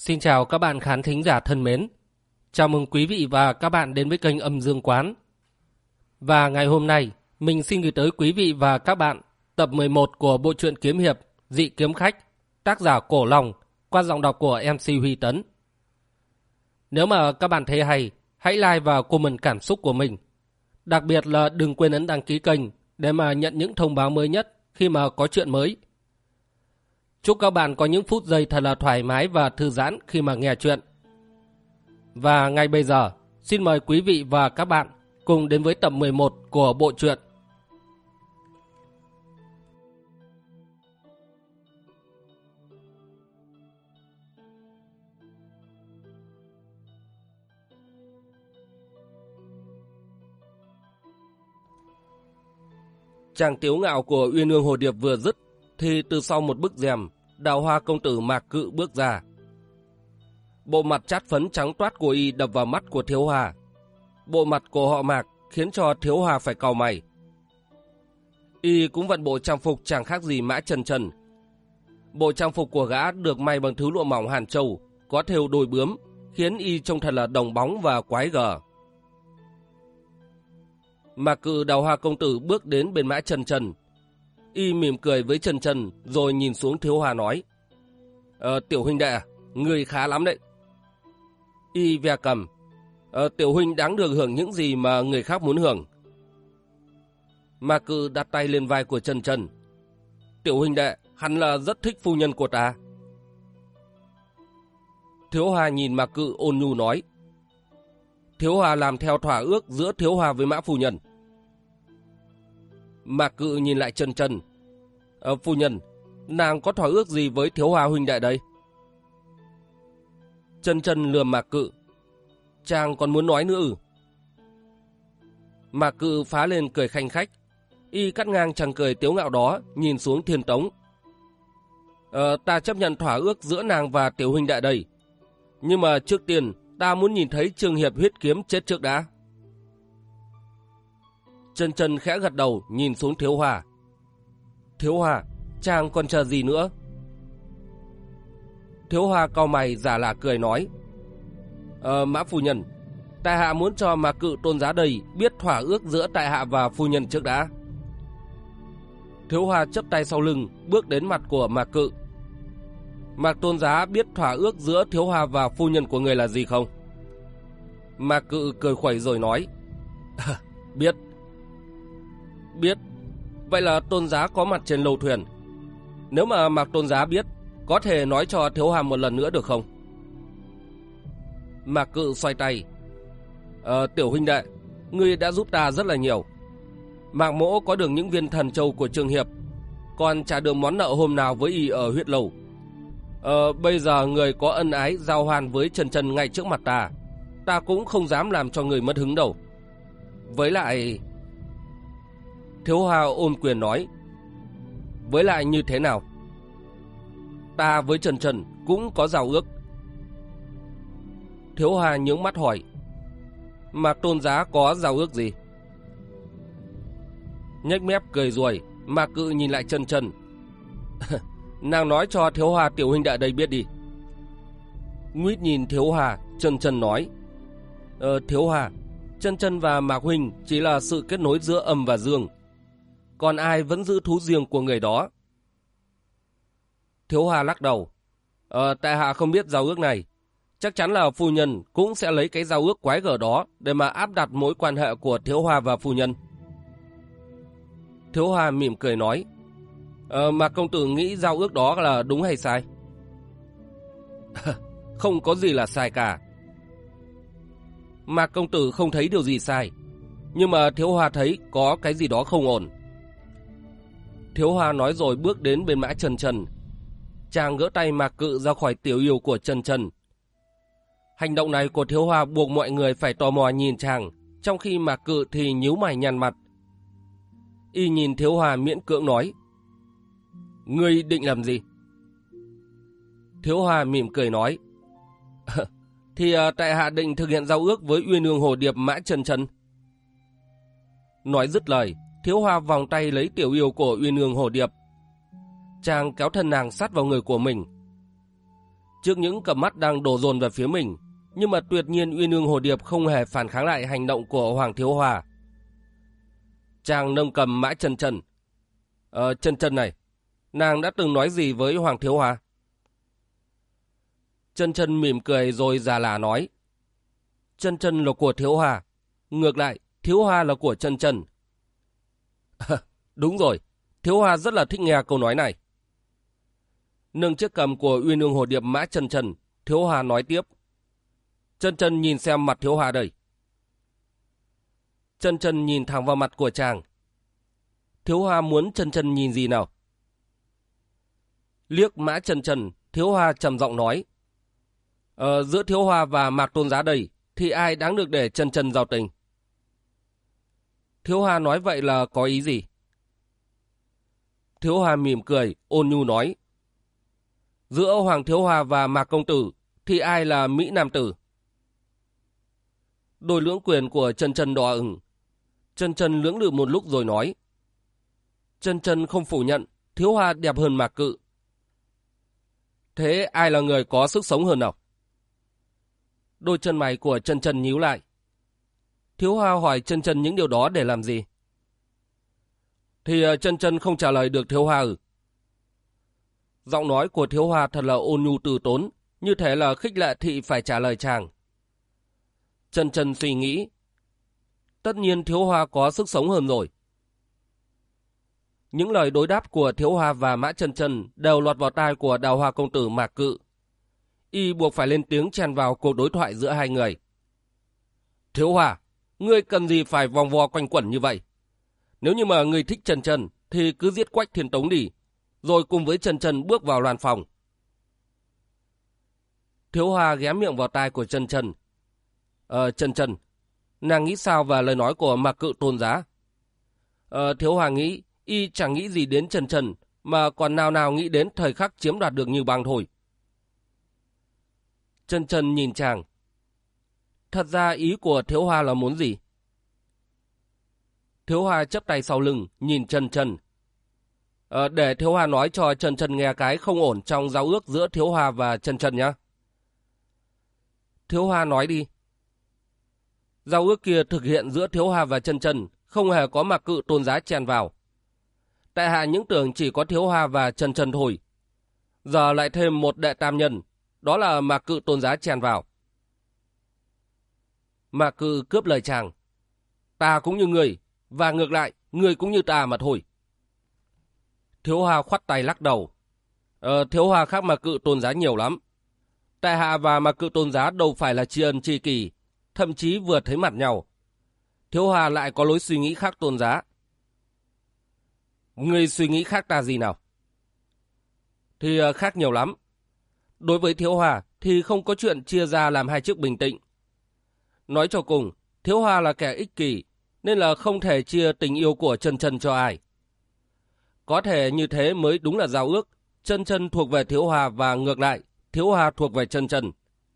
Xin chào các bạn khán thính giả thân mến. Chào mừng quý vị và các bạn đến với kênh Âm Dương Quán. Và ngày hôm nay, mình xin gửi tới quý vị và các bạn tập 11 của bộ truyện kiếm hiệp Dị Kiếm Khách, tác giả Cổ Long, qua giọng đọc của MC Huy Tấn. Nếu mà các bạn thấy hay, hãy like và comment cảm xúc của mình. Đặc biệt là đừng quên ấn đăng ký kênh để mà nhận những thông báo mới nhất khi mà có chuyện mới. Chúc các bạn có những phút giây thật là thoải mái và thư giãn khi mà nghe chuyện. Và ngay bây giờ, xin mời quý vị và các bạn cùng đến với tập 11 của bộ truyện. Chàng tiếu ngạo của Uyên Ương Hồ Điệp vừa dứt, thì từ sau một bức rèm, Đào Hoa công tử Mạc Cự bước ra. Bộ mặt chát phấn trắng toát của y đập vào mắt của Thiếu Hà. Bộ mặt của họ Mạc khiến cho Thiếu Hà phải cau mày. Y cũng vận bộ trang phục chẳng khác gì Mã Trần Trần. Bộ trang phục của gã được may bằng thứ lụa mỏng Hàn Châu, có thêu đôi bướm, khiến y trông thật là đồng bóng và quái gở. Mạc Cự Đào Hoa công tử bước đến bên Mã Trần Trần. Y mỉm cười với Trần Trần rồi nhìn xuống Thiếu Hà nói: Tiểu huynh đệ, người khá lắm đấy. Y ve cầm: Tiểu huynh đáng được hưởng những gì mà người khác muốn hưởng. Mạc Cự đặt tay lên vai của Trần Trần: Tiểu huynh đệ hẳn là rất thích phu nhân của ta. Thiếu Hà nhìn Mạc Cự ôn nhu nói: Thiếu Hà làm theo thỏa ước giữa Thiếu Hà với Mã phu nhân. Mạc Cự nhìn lại Trần Trần: Phu nhân, nàng có thỏa ước gì với Thiếu Hà huynh đệ đây? Trần Trần lườm Mạc Cự: Chàng còn muốn nói nữa ư? Mạc Cự phá lên cười khanh khách. Y cắt ngang chàng cười tiếu ngạo đó, nhìn xuống Thiên Tống: Ta chấp nhận thỏa ước giữa nàng và tiểu huynh đệ đây. Nhưng mà trước tiên ta muốn nhìn thấy Trương Hiệp huyết kiếm chết trước đã. Trần Trần khẽ gật đầu nhìn xuống Thiếu Hà: Thiếu Hà, chàng còn chờ gì nữa? Thiếu Hà cau mày giả lạ cười nói: Mã phu nhân, tại hạ muốn cho Mạc Cự tôn giá đây biết thỏa ước giữa tại hạ và phu nhân trước đã. Thiếu Hà chắp tay sau lưng bước đến mặt của Mạc Cự: Mạc tôn giá biết thỏa ước giữa Thiếu Hà và phu nhân của người là gì không? Mạc Cự cười khuẩy rồi nói: Biết. Biết. Vậy là tôn giá có mặt trên lầu thuyền. Nếu mà Mạc tôn giá biết, có thể nói cho Thiếu Hà một lần nữa được không? Mạc Cự xoay tay: Tiểu huynh đệ, ngươi đã giúp ta rất là nhiều. Mạc mỗ có được những viên thần châu của Trương Hiệp, còn trả được món nợ hôm nào với y ở huyết lầu. Bây giờ người có ân ái giao hoan với Trần Trần ngay trước mặt ta cũng không dám làm cho người mất hứng đâu. Với lại... Thiếu Hà ôm quyền nói: Với lại như thế nào? Ta với Trần Trần cũng có giao ước. Thiếu Hà nhướng mắt hỏi: Mạc tôn giá có giao ước gì? Nhếch mép cười ruồi, Mạc Cự nhìn lại Trần Trần: Nàng nói cho Thiếu Hà tiểu huynh đệ đây biết đi. Nguyết nhìn Thiếu Hà, Trần Trần nói: Thiếu Hà, Trần Trần và Mạc huynh chỉ là sự kết nối giữa âm và dương, còn ai vẫn giữ thú riêng của người đó. Thiếu Hà lắc đầu: Tại hạ không biết giao ước này. Chắc chắn là phu nhân cũng sẽ lấy cái giao ước quái gở đó để mà áp đặt mối quan hệ của Thiếu Hà và phu nhân. Thiếu Hà mỉm cười nói: Mà công tử nghĩ giao ước đó là đúng hay sai? Không có gì là sai cả. Mạc công tử không thấy điều gì sai, nhưng mà Thiếu Hà thấy có cái gì đó không ổn. Thiếu Hà nói rồi bước đến bên Mã Trần Trần. Chàng gỡ tay Mạc Cự ra khỏi tiểu yêu của Trần Trần. Hành động này của Thiếu Hà buộc mọi người phải tò mò nhìn chàng, trong khi Mạc Cự thì nhíu mày nhăn mặt. Y nhìn Thiếu Hà miễn cưỡng nói: Ngươi định làm gì? Thiếu Hà mỉm cười nói: Thì tại hạ định thực hiện giao ước với Uyên Ương Hồ Điệp Mã Trần Trần. Nói dứt lời, Thiếu Hà vòng tay lấy tiểu yêu của Uyên Ương Hồ Điệp. Chàng kéo thân nàng sát vào người của mình. Trước những cặp mắt đang đổ dồn về phía mình, nhưng mà tuyệt nhiên Uyên Ương Hồ Điệp không hề phản kháng lại hành động của Hoàng Thiếu Hòa. Chàng nâng cầm Mã Chân Chân. Chân Chân này, nàng đã từng nói gì với Hoàng Thiếu Hòa? Chân Chân mỉm cười rồi già lả nói. Chân Chân là của Thiếu Hòa, ngược lại Thiếu Hòa là của Chân Chân. Đúng rồi, Thiếu Hòa rất là thích nghe câu nói này. Nâng chiếc cầm của Uyên Ương Hồ Điệp Mã Chân Chân, Thiếu Hòa nói tiếp. Chân Chân nhìn xem mặt Thiếu Hòa đây. Chân Chân nhìn thẳng vào mặt của chàng. Thiếu Hòa muốn Chân Chân nhìn gì nào? Liếc Mã Chân Chân, Thiếu Hòa trầm giọng nói. Giữa Thiếu Hòa và Mạc Tôn Giá đây, thì ai đáng được để Chân Chân giao tình? Thiếu Hòa nói vậy là có ý gì? Thiếu Hòa mỉm cười, ôn nhu nói. Giữa Hoàng Thiếu Hòa và Mạc Công Tử, thì ai là Mỹ Nam Tử? Đôi lưỡng quyền của Chân Chân đỏ ửng. Chân Chân lưỡng lự một lúc rồi nói. Chân Chân không phủ nhận, Thiếu Hòa đẹp hơn Mạc Cự. Thế ai là người có sức sống hơn nào? Đôi chân mày của Chân Chân nhíu lại. Thiếu Hòa hỏi Chân Chân những điều đó để làm gì? Thì Chân Chân không trả lời được Thiếu Hòa. Giọng nói của Thiếu Hòa thật là ôn nhu từ tốn, như thế là khích lệ thị phải trả lời chàng. Chân Chân suy nghĩ. Tất nhiên Thiếu Hòa có sức sống hơn rồi. Những lời đối đáp của Thiếu Hòa và Mã Chân Chân đều lọt vào tai của Đào Hoa Công Tử Mạc Cự. Y buộc phải lên tiếng chen vào cuộc đối thoại giữa hai người. Thiếu Hòa, ngươi cần gì phải vòng vo quanh quẩn như vậy? Nếu như mà ngươi thích Chân Chân thì cứ giết Quách Thiên Tống đi, rồi cùng với Chân Chân bước vào loan phòng. Thiếu Hòa ghé miệng vào tai của Chân Chân. Chân Chân, nàng nghĩ sao về lời nói của Mạc Cự Tôn Giá? Thiếu Hòa nghĩ y chẳng nghĩ gì đến Chân Chân, mà còn nào nào nghĩ đến thời khắc chiếm đoạt được Như Bang thôi. Chân Chân nhìn chàng. Thật ra ý của Thiếu Hòa là muốn gì? Thiếu Hòa chắp tay sau lưng, nhìn Chân Chân. Để Thiếu Hòa nói cho Chân Chân nghe cái không ổn trong giao ước giữa Thiếu Hòa và Chân Chân nhá. Thiếu Hòa nói đi. Giao ước kia thực hiện giữa Thiếu Hòa và Chân Chân, không hề có Mạc Cự Tôn Giá chen vào. Tại hạ những tưởng chỉ có Thiếu Hòa và Chân Chân thôi. Giờ lại thêm một đệ tam nhân, đó là Mạc Cự Tôn Giá chen vào. Mạc Cự cướp lời chàng. Ta cũng như người, và ngược lại, người cũng như ta mà thôi. Thiếu Hòa khoát tay lắc đầu. Thiếu Hòa khác Mạc Cự Tôn Giá nhiều lắm. Tại hạ và Mạc Cự Tôn Giá đâu phải là tri ân tri kỷ, thậm chí vừa thấy mặt nhau. Thiếu Hòa lại có lối suy nghĩ khác Tôn Giá. Ngươi suy nghĩ khác ta gì nào? Thì khác nhiều lắm. Đối với Thiếu Hòa thì không có chuyện chia ra làm hai chiếc bình tĩnh. Nói cho cùng, Thiếu Hòa là kẻ ích kỷ, nên là không thể chia tình yêu của Chân Chân cho ai. Có thể như thế mới đúng là giao ước, Chân Chân thuộc về Thiếu Hòa và ngược lại, Thiếu Hòa thuộc về Chân Chân.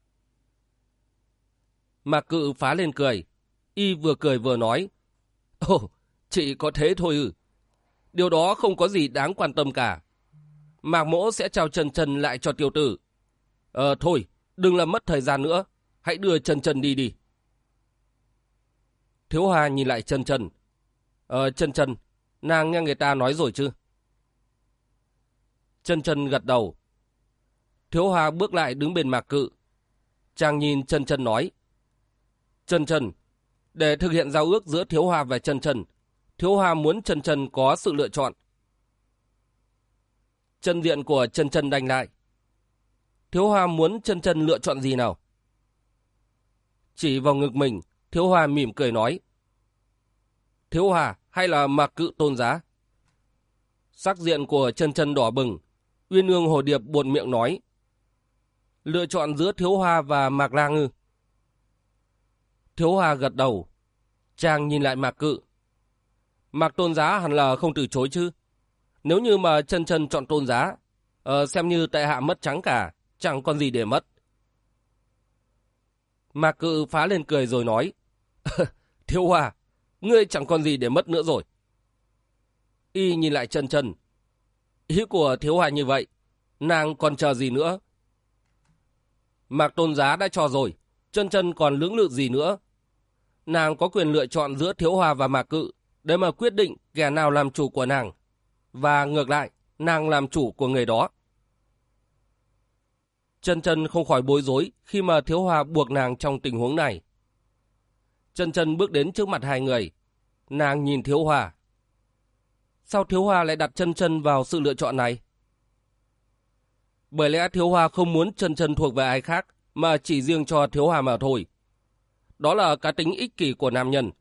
Mạc Cự phá lên cười. Y vừa cười vừa nói. Ồ, chỉ có thế thôi ư? Điều đó không có gì đáng quan tâm cả. Mạc Mỗ sẽ trao Chân Chân lại cho tiểu tử. Thôi, đừng làm mất thời gian nữa. Hãy đưa Chân Chân đi đi. Thiếu Hòa nhìn lại Chân Chân. Chân Chân, nàng nghe người ta nói rồi chứ? Chân Chân gật đầu. Thiếu Hòa bước lại đứng bên Mạc Cự. Chàng nhìn Chân Chân nói. Chân Chân, để thực hiện giao ước giữa Thiếu Hòa và Chân Chân, Thiếu Hòa muốn Chân Chân có sự lựa chọn. Chân diện của Chân Chân đanh lại. Thiếu Hòa muốn Chân Chân lựa chọn gì nào? Chỉ vào ngực mình, Thiếu Hòa mỉm cười nói. Thiếu Hòa hay là Mạc Cự Tôn Giá? Sắc diện của Chân Chân đỏ bừng. Uyên Ương Hồ Điệp buột miệng nói. Lựa chọn giữa Thiếu Hòa và Mạc Lang ư? Thiếu Hòa gật đầu. Chàng nhìn lại Mạc Cự. Mạc Tôn Giá hẳn là không từ chối chứ. Nếu như mà Chân Chân chọn Tôn Giá, xem như tại hạ mất trắng cả, chẳng còn gì để mất. Mạc Cự phá lên cười rồi nói. Thiếu Hòa, ngươi chẳng còn gì để mất nữa rồi. Y nhìn lại Chân Chân. Ý của Thiếu Hòa như vậy, nàng còn chờ gì nữa? Mạc Tôn Giá đã cho rồi, Chân Chân còn lưỡng lự gì nữa. Nàng có quyền lựa chọn giữa Thiếu Hòa và Mạc Cự để mà quyết định kẻ nào làm chủ của nàng. Và ngược lại, nàng làm chủ của người đó. Chân Chân không khỏi bối rối khi mà Thiếu Hòa buộc nàng trong tình huống này. Chân Chân bước đến trước mặt hai người. Nàng nhìn Thiếu Hòa. Sao Thiếu Hòa lại đặt Chân Chân vào sự lựa chọn này? Bởi lẽ Thiếu Hòa không muốn Chân Chân thuộc về ai khác, mà chỉ riêng cho Thiếu Hòa mà thôi. Đó là cá tính ích kỷ của nam nhân.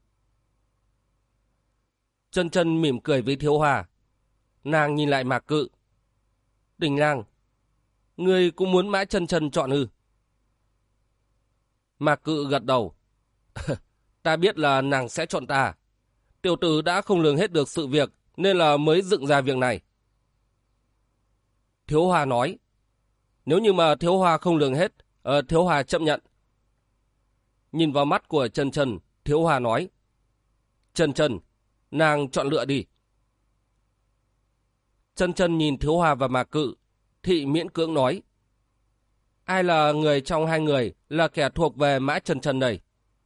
Chân Chân mỉm cười với Thiếu Hòa. Nàng nhìn lại Mạc Cự. Tình Lang, ngươi cũng muốn Mã Chân Chân chọn ư? Mạc Cự gật đầu. Ta biết là nàng sẽ chọn ta. Tiểu tử đã không lường hết được sự việc nên là mới dựng ra việc này. Thiếu Hòa nói. Nếu như mà Thiếu Hòa không lường hết, Thiếu Hòa chấp nhận. Nhìn vào mắt của Chân Chân, Thiếu Hòa nói. Chân Chân, nàng chọn lựa đi. Chân Chân nhìn Thiếu Hòa và Mạc Cự, thị miễn cưỡng nói. Ai là người trong hai người là kẻ thuộc về Mã Chân Chân đây?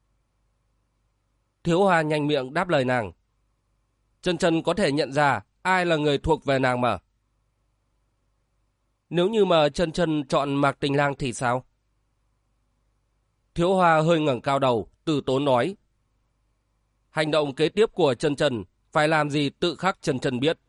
Thiếu Hòa nhanh miệng đáp lời nàng. Chân Chân có thể nhận ra ai là người thuộc về nàng mà. Nếu như mà Chân Chân chọn Mạc Tình Lang thì sao? Thiếu Hòa hơi ngẩng cao đầu, từ tốn nói. Hành động kế tiếp của Chân Chân phải làm gì tự khắc Chân Chân biết.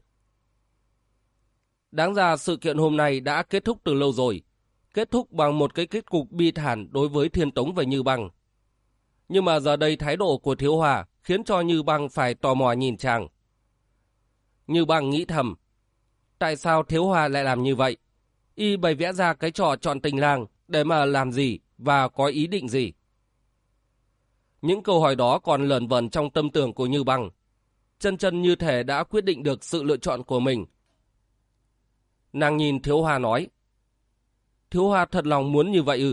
Đáng ra sự kiện hôm nay đã kết thúc từ lâu rồi. Kết thúc bằng một cái kết cục bi thảm đối với Thiên Tống và Như Băng. Nhưng mà giờ đây thái độ của Thiếu Hòa khiến cho Như Băng phải tò mò nhìn chàng. Như Băng nghĩ thầm. Tại sao Thiếu Hòa lại làm như vậy? Y bày vẽ ra cái trò chọn tình lang để mà làm gì và có ý định gì? Những câu hỏi đó còn lởn vởn trong tâm tưởng của Như Băng. Chân Chân như thể đã quyết định được sự lựa chọn của mình. Nàng nhìn Thiếu Hòa nói. Thiếu Hòa thật lòng muốn như vậy ư?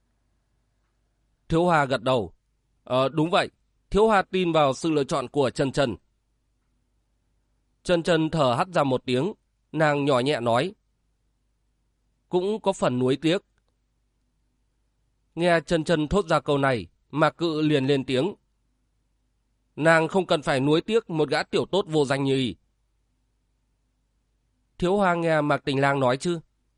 Thiếu Hòa gật đầu. Đúng vậy. Thiếu Hòa tin vào sự lựa chọn của Chân Chân. Chân Chân thở hắt ra một tiếng. Nàng nhỏ nhẹ nói. Cũng có phần nuối tiếc. Nghe Chân Chân thốt ra câu này, Mạc Cự liền lên tiếng. Nàng không cần phải nuối tiếc một gã tiểu tốt vô danh như y. Thiếu Hòa nghe Mạc Tình Lang nói chứ?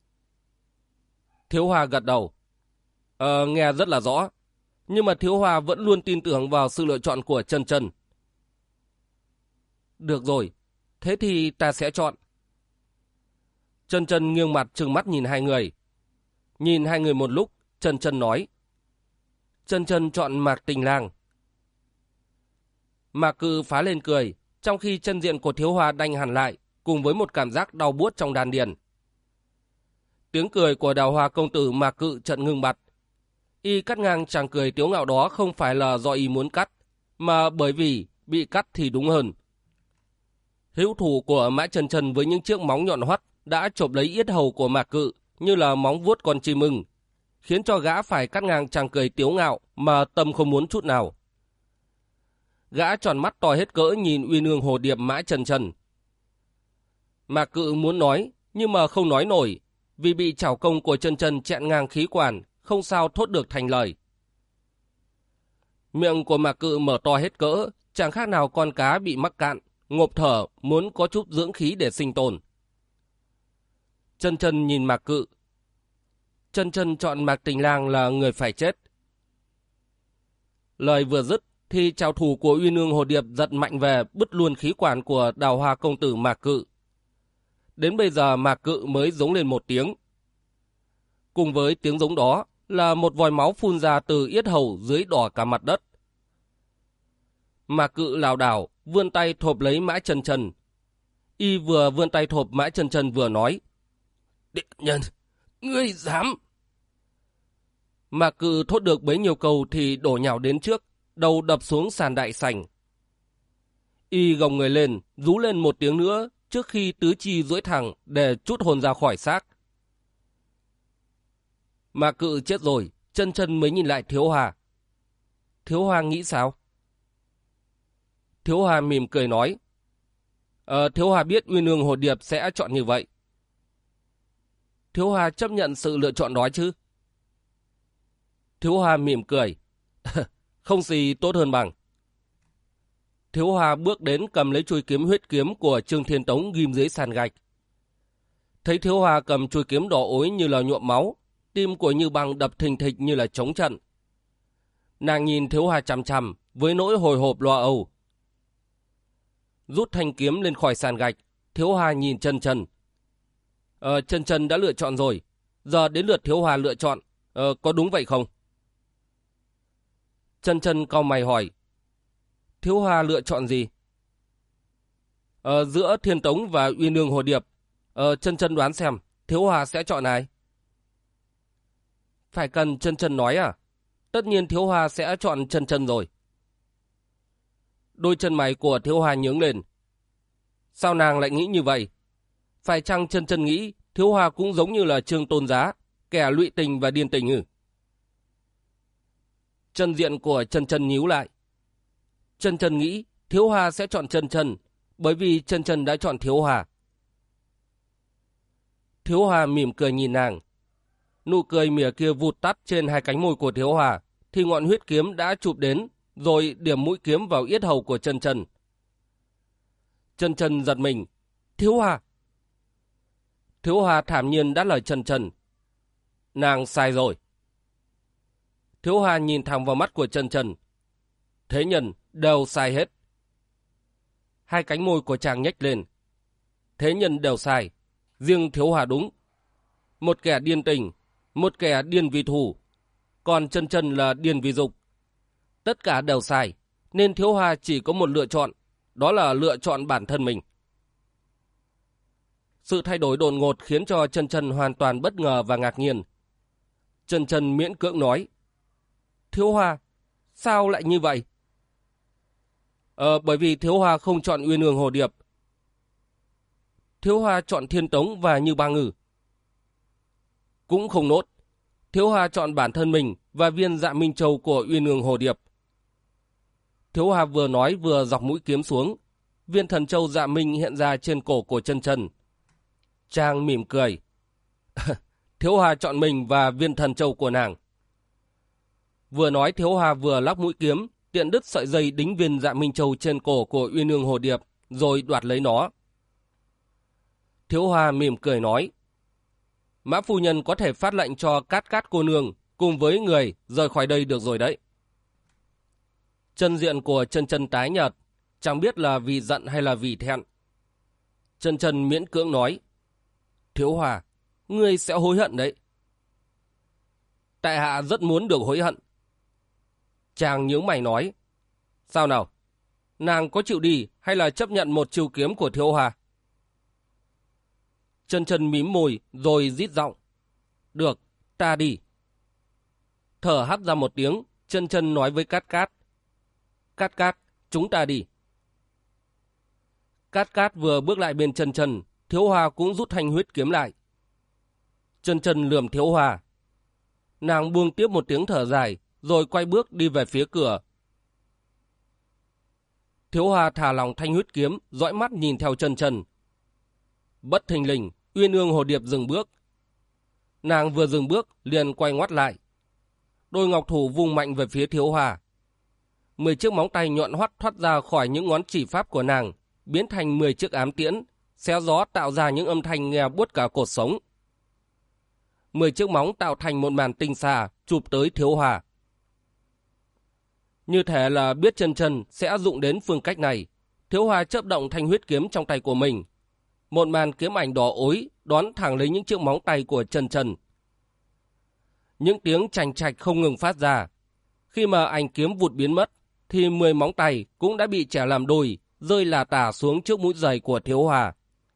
Thiếu Hòa gật đầu. Nghe rất là rõ. Nhưng mà Thiếu Hòa vẫn luôn tin tưởng vào sự lựa chọn của Chân Chân. Được rồi, thế thì ta sẽ chọn. Chân Chân nghiêng mặt trừng mắt nhìn hai người. Nhìn hai người một lúc, Chân Chân nói. Chân Chân chọn Mạc Tình Lang. Mạc Cự phá lên cười, trong khi chân diện của Thiếu Hòa đanh hẳn lại, cùng với một cảm giác đau buốt trong đan điền. Tiếng cười của Đào Hoa công tử Mạc Cự chợt ngưng bặt. Y cắt ngang chàng cười tiếu ngạo đó không phải là do y muốn cắt, mà bởi vì bị cắt thì đúng hơn. Hữu thủ của Mã Chân Chân với những chiếc móng nhọn hoắt đã chộp lấy yết hầu của Mạc Cự như là móng vuốt con chim ưng, khiến cho gã phải cắt ngang chàng cười tiếu ngạo mà tâm không muốn chút nào. Gã tròn mắt to hết cỡ nhìn uy nương hồ điệp Mã Chân Chân. Mạc Cự muốn nói nhưng mà không nói nổi, vì bị chảo công của Chân Chân chẹn ngang khí quản, không sao thốt được thành lời. Miệng của Mạc Cự mở to hết cỡ, chẳng khác nào con cá bị mắc cạn, ngộp thở muốn có chút dưỡng khí để sinh tồn. Chân Chân nhìn Mạc Cự. Chân Chân chọn Mạc Tình Lang là người phải chết. Lời vừa dứt thì trảo thủ của uy nương hồ điệp giật mạnh về bứt luôn khí quản của Đào Hoa công tử Mạc Cự. Đến bây giờ Mạc Cự mới giống lên một tiếng. Cùng với tiếng giống đó là một vòi máu phun ra từ yết hầu dưới đỏ cả mặt đất. Mạc Cự lảo đảo vươn tay thộp lấy Mã Chân Chân. Y vừa vươn tay thộp Mã Chân Chân vừa nói. Địa nhân, ngươi dám! Mạc Cự thốt được bấy nhiêu câu thì đổ nhào đến trước, đầu đập xuống sàn đại sảnh. Y gồng người lên, rú lên một tiếng nữa trước khi tứ chi duỗi thẳng để trút hồn ra khỏi xác. Mạc Cự chết rồi, Chân Chân mới nhìn lại Thiếu Hòa. Thiếu Hòa nghĩ sao? Thiếu Hòa mỉm cười nói. Thiếu Hòa biết uy nương hồ điệp sẽ chọn như vậy. Thiếu Hòa chấp nhận sự lựa chọn đó chứ? Thiếu Hoa mỉm cười. Không gì tốt hơn bằng. Thiếu Hoa bước đến cầm lấy chuôi kiếm huyết kiếm của Trương Thiên Tống ghim dưới sàn gạch. Thấy Thiếu Hoa cầm chuôi kiếm đỏ ối như là nhuộm máu, tim của Như Băng đập thình thịch như là trống trận. Nàng nhìn Thiếu Hoa chằm chằm với nỗi hồi hộp lo âu. Rút thanh kiếm lên khỏi sàn gạch, Thiếu Hoa nhìn Chân Chân. Chân Chân đã lựa chọn rồi, giờ đến lượt Thiếu Hoa lựa chọn, có đúng vậy không? Chân Chân cau mày hỏi. Thiếu Hoa lựa chọn gì? Giữa Thiên Tống và Uy Nương Hồ Điệp, Chân Chân đoán xem Thiếu Hoa sẽ chọn ai? Phải cần Chân Chân nói à? Tất nhiên Thiếu Hoa sẽ chọn Chân Chân rồi. Đôi chân mày của Thiếu Hoa nhướng lên. Sao nàng lại nghĩ như vậy? Phải chăng Chân Chân nghĩ Thiếu Hoa cũng giống như là Trương Tôn Giá, kẻ lụy tình và điên tình ư? Chân diện của Chân Chân nhíu lại. Chân Chân nghĩ Thiếu Hoa sẽ chọn Chân Chân, bởi vì Chân Chân đã chọn Thiếu Hoa. Thiếu Hoa mỉm cười nhìn nàng. Nụ cười mỉa kia vụt tắt trên hai cánh môi của Thiếu Hoa, thì ngọn huyết kiếm đã chụp đến, rồi điểm mũi kiếm vào yết hầu của Chân Chân. Chân Chân giật mình. Thiếu Hoa! Thiếu Hoa thản nhiên đáp lời Chân Chân. Nàng sai rồi. Thiếu Hoa nhìn thẳng vào mắt của Chân Chân. Thế nhân đều sai hết. Hai cánh môi của chàng nhếch lên. Thế nhân đều sai, riêng Thiếu Hoa đúng. Một kẻ điên tình, một kẻ điên vì thù, còn Chân Chân là điên vì dục. Tất cả đều sai, nên Thiếu Hoa chỉ có một lựa chọn, đó là lựa chọn bản thân mình. Sự thay đổi đột ngột khiến cho Chân Chân hoàn toàn bất ngờ và ngạc nhiên. Chân Chân miễn cưỡng nói. Thiếu Hoa, sao lại như vậy? Bởi vì Thiếu Hoa không chọn Uyên Ương Hồ Điệp. Thiếu Hoa chọn Thiên Tống và Như Ba Ngư. Cũng không nốt. Thiếu Hoa chọn bản thân mình và viên Dạ Minh Châu của Uyên Ương Hồ Điệp. Thiếu Hoa vừa nói vừa dọc mũi kiếm xuống. Viên thần châu Dạ Minh hiện ra trên cổ của Chân Chân. Chàng mỉm cười. Thiếu Hoa chọn mình và viên thần châu của nàng. Vừa nói Thiếu Hoa vừa lắc mũi kiếm, tiện đứt sợi dây đính viên Dạ Minh Châu trên cổ của Uyên Ương Hồ Điệp, rồi đoạt lấy nó. Thiếu Hoa mỉm cười nói. Mã phu nhân có thể phát lệnh cho Cát Cát cô nương cùng với người rời khỏi đây được rồi đấy. Chân diện của Chân Chân tái nhợt, chẳng biết là vì giận hay là vì thẹn. Chân Chân miễn cưỡng nói. Thiếu Hoa, ngươi sẽ hối hận đấy. Tại hạ rất muốn được hối hận. Chàng nhướng mày nói. Sao nào? Nàng có chịu đi hay là chấp nhận một chiêu kiếm của Thiếu Hoa? Chân Chân mím môi rồi rít giọng. Được, ta đi. Thở hắt ra một tiếng, Chân Chân nói với Cát Cát. Cát Cát, chúng ta đi. Cát Cát vừa bước lại bên Chân Chân, Thiếu Hoa cũng rút thanh huyết kiếm lại. Chân Chân lườm Thiếu Hoa. Nàng buông tiếp một tiếng thở dài, rồi quay bước đi về phía cửa. Thiếu Hoa thả lòng thanh huyết kiếm, dõi mắt nhìn theo Chân Chân. Bất thình lình, Uyên Ương Hồ Điệp dừng bước. Nàng vừa dừng bước, liền quay ngoắt lại. Đôi ngọc thủ vung mạnh về phía Thiếu Hoa. 10 chiếc móng tay nhọn hoắt thoát ra khỏi những ngón chỉ pháp của nàng, biến thành 10 chiếc ám tiễn, xé gió tạo ra những âm thanh nghe buốt cả cột sống. 10 chiếc móng tạo thành một màn tinh xà, chụp tới Thiếu Hoa. Như thể là biết Chân Chân sẽ dụng đến phương cách này, Thiếu Hoa chớp động thanh huyết kiếm trong tay của mình. Một màn kiếm ảnh đỏ ối đón thẳng lấy những chiếc móng tay của Chân Chân. Những tiếng chành chạch không ngừng phát ra. Khi mà ảnh kiếm vụt biến mất, thì 10 móng tay cũng đã bị chẻ làm đôi, rơi là tả xuống trước mũi giày của Thiếu Hoa.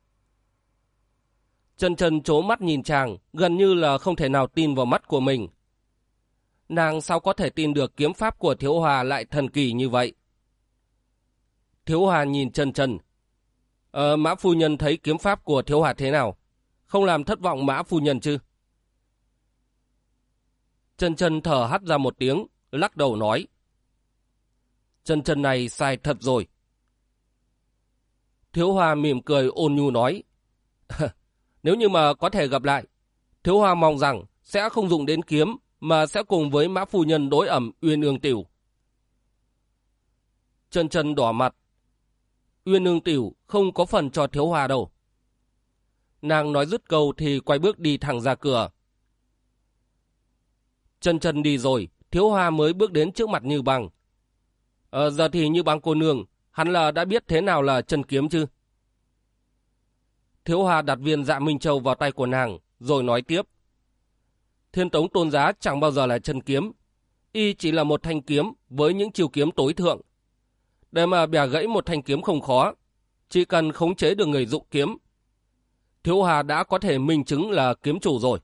Chân Chân trố mắt nhìn chàng, gần như là không thể nào tin vào mắt của mình. Nàng sao có thể tin được kiếm pháp của Thiếu Hoa lại thần kỳ như vậy? Thiếu Hoa nhìn Chân Chân. Mã phu nhân thấy kiếm pháp của Thiếu Hoa thế nào? Không làm thất vọng Mã phu nhân chứ? Chân Chân thở hắt ra một tiếng, lắc đầu nói. Chân Chân này sai thật rồi. Thiếu Hoa mỉm cười ôn nhu nói. Nếu như mà có thể gặp lại, Thiếu Hoa mong rằng sẽ không dùng đến kiếm mà sẽ cùng với Mã phu nhân đối ẩm Uyên Ương Tiểu. Chân Chân đỏ mặt. Uyên Ương Tiểu không có phần cho Thiếu Hoa đâu. Nàng nói dứt câu thì quay bước đi thẳng ra cửa. Chân Chân đi rồi, Thiếu Hoa mới bước đến trước mặt Như Băng. Giờ thì Như Băng cô nương, hắn là đã biết thế nào là chân kiếm chứ? Thiếu Hoa đặt viên Dạ Minh Châu vào tay của nàng, rồi nói tiếp. Thiên Tống Tôn Giá chẳng bao giờ là chân kiếm. Y chỉ là một thanh kiếm với những chiêu kiếm tối thượng. Để mà bẻ gãy một thanh kiếm không khó, chỉ cần khống chế được người dụng kiếm. Thiếu Hoa đã có thể minh chứng là kiếm chủ rồi.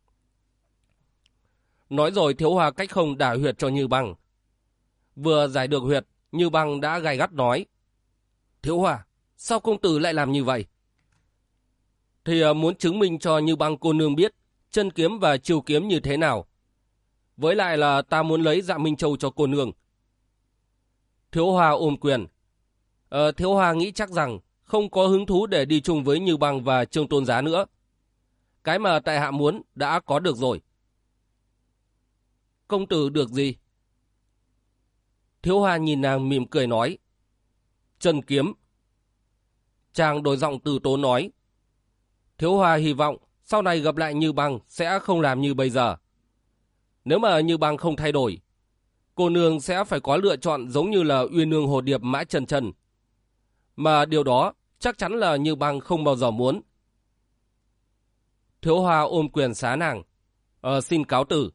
Nói rồi Thiếu Hoa cách không đả huyệt cho Như Băng. Vừa giải được huyệt, Như Băng đã gay gắt nói. Thiếu Hoa, sao công tử lại làm như vậy? Thì muốn chứng minh cho Như Băng cô nương biết chân kiếm và chiêu kiếm như thế nào. Với lại là ta muốn lấy Dạ Minh Châu cho cô nương. Thiếu Hoa ôm quyền. Thiếu Hoa nghĩ chắc rằng không có hứng thú để đi chung với Như Băng và Trương Tôn Giá nữa. Cái mà tại hạ muốn đã có được rồi. Công tử được gì? Thiếu Hoa nhìn nàng mỉm cười nói. Chân kiếm. Chàng đổi giọng từ tốn nói. Thiếu Hoa hy vọng sau này gặp lại Như Băng sẽ không làm như bây giờ. Nếu mà Như Băng không thay đổi, cô nương sẽ phải có lựa chọn giống như là Uyên Ương Hồ Điệp Mã Chân Chân. Mà điều đó chắc chắn là Như Băng không bao giờ muốn. Thiếu Hoa ôm quyền xá nàng. Xin cáo tử.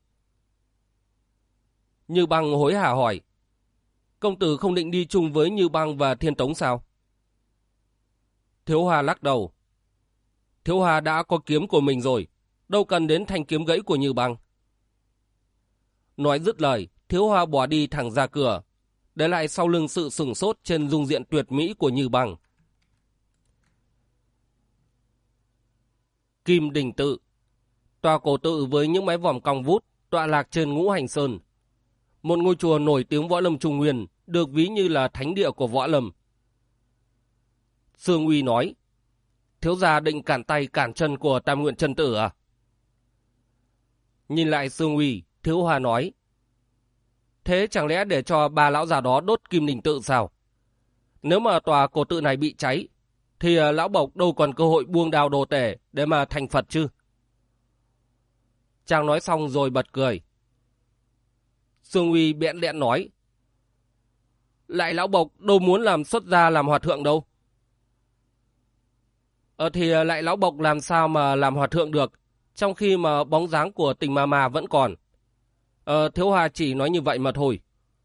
Như Băng hối hả hỏi. Công tử không định đi chung với Như Băng và Thiên Tống sao? Thiếu Hoa lắc đầu. Thiếu Hoa đã có kiếm của mình rồi, đâu cần đến thanh kiếm gãy của Như Băng. Nói dứt lời, Thiếu Hoa bỏ đi thẳng ra cửa, để lại sau lưng sự sửng sốt trên dung diện tuyệt mỹ của Như Băng. Kim Đình Tự, tòa cổ tự với những mái vòm cong vút, tọa lạc trên Ngũ Hành Sơn. Một ngôi chùa nổi tiếng võ lâm Trung Nguyên, được ví như là thánh địa của võ lâm. Sương Uy nói, thiếu gia định cản tay cản chân của Tam Nguyện chân tử à? Nhìn lại Sương Uy, Thiếu Hoa nói, thế chẳng lẽ để cho ba lão già đó đốt Kim Đình Tự sao? Nếu mà tòa cổ tự này bị cháy, thì lão Bộc đâu còn cơ hội buông đao đồ tể để mà thành Phật chứ? Chàng nói xong rồi bật cười. Sương Uy bẽn lẽn nói, lại lão Bộc đâu muốn làm xuất gia làm hòa thượng đâu. Thì lại lão Bộc làm sao mà làm hòa thượng được, trong khi mà bóng dáng của Tình Ma Ma vẫn còn. Thiếu Hoa chỉ nói như vậy mà thôi.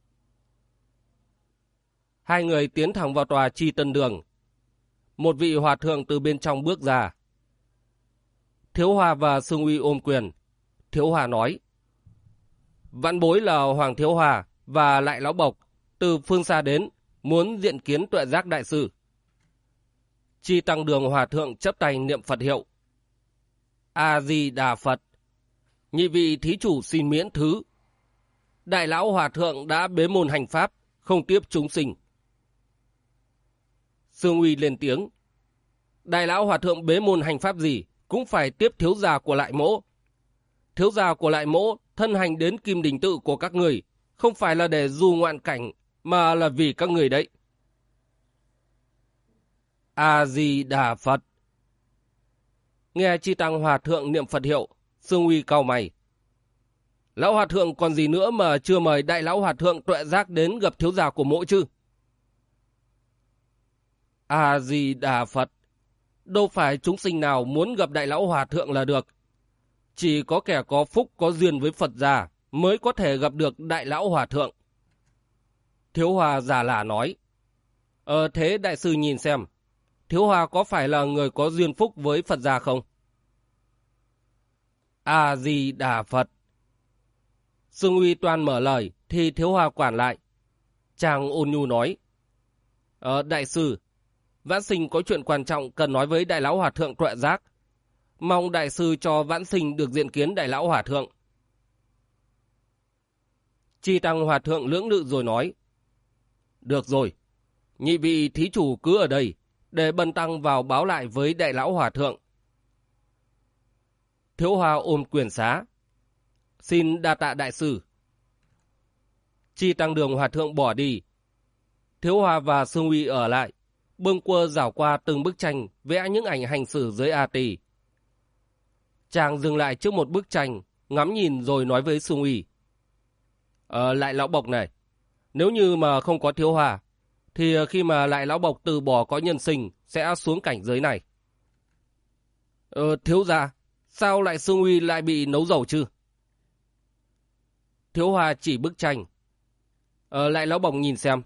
Hai người tiến thẳng vào tòa Chi Tân Đường. Một vị hòa thượng từ bên trong bước ra. Thiếu Hoa và Sương Uy ôm quyền. Thiếu Hoa nói, vãn bối là Hoàng Thiếu Hoa và lại lão Bộc, từ phương xa đến, muốn diện kiến Tuệ Giác đại sư. Chi Tăng Đường hòa thượng chắp tay niệm Phật hiệu. A Di Đà Phật. Nhị vị thí chủ xin miễn thứ. Đại lão hòa thượng đã bế môn hành pháp, không tiếp chúng sinh. Sương Uy lên tiếng. Đại lão hòa thượng bế môn hành pháp gì cũng phải tiếp thiếu gia của lại mỗ. Thiếu gia của lại mỗ thân hành đến Kim Đình Tự của các người, không phải là để du ngoạn cảnh, mà là vì các người đấy. A Di Đà Phật. Nghe Chi Tăng hòa thượng niệm Phật hiệu, Sương Uy cau mày. Lão hòa thượng còn gì nữa mà chưa mời đại lão hòa thượng Tuệ Giác đến gặp thiếu gia của mỗ chứ? A Di Đà Phật. Đâu phải chúng sinh nào muốn gặp đại lão hòa thượng là được. Chỉ có kẻ có phúc có duyên với Phật gia mới có thể gặp được đại lão hòa thượng. Thiếu Hoa già lả nói. Thế đại sư nhìn xem, Thiếu Hoa có phải là người có duyên phúc với Phật gia không? A Di Đà Phật. Sương Uy toan mở lời thì Thiếu Hoa quản lại. Chàng ôn nhu nói. Đại sư, vãn sinh có chuyện quan trọng cần nói với đại lão hòa thượng Tuệ Giác. Mong đại sư cho vãn sinh được diện kiến đại lão hòa thượng. Chi Tăng hòa thượng lưỡng lự rồi nói. Được rồi, nhị vị thí chủ cứ ở đây, để bần tăng vào báo lại với đại lão hòa thượng. Thiếu Hoa ôm quyền xá. Xin đa tạ đại sư. Chi Tăng Đường Hòa Thượng bỏ đi. Thiếu Hòa và Sương Uy ở lại, bâng quơ dảo qua từng bức tranh vẽ những ảnh hành xử dưới A Tỳ. Chàng dừng lại trước một bức tranh, ngắm nhìn rồi nói với Sương Uy. Lại lão bộc này, nếu như mà không có Thiếu Hòa, thì khi mà lại lão bộc từ bỏ cõi nhân sinh sẽ xuống cảnh giới này. Thiếu gia, sao lại Sương Uy lại bị nấu dầu chứ? Thiếu Hòa chỉ bức tranh. Lại lão bộc nhìn xem.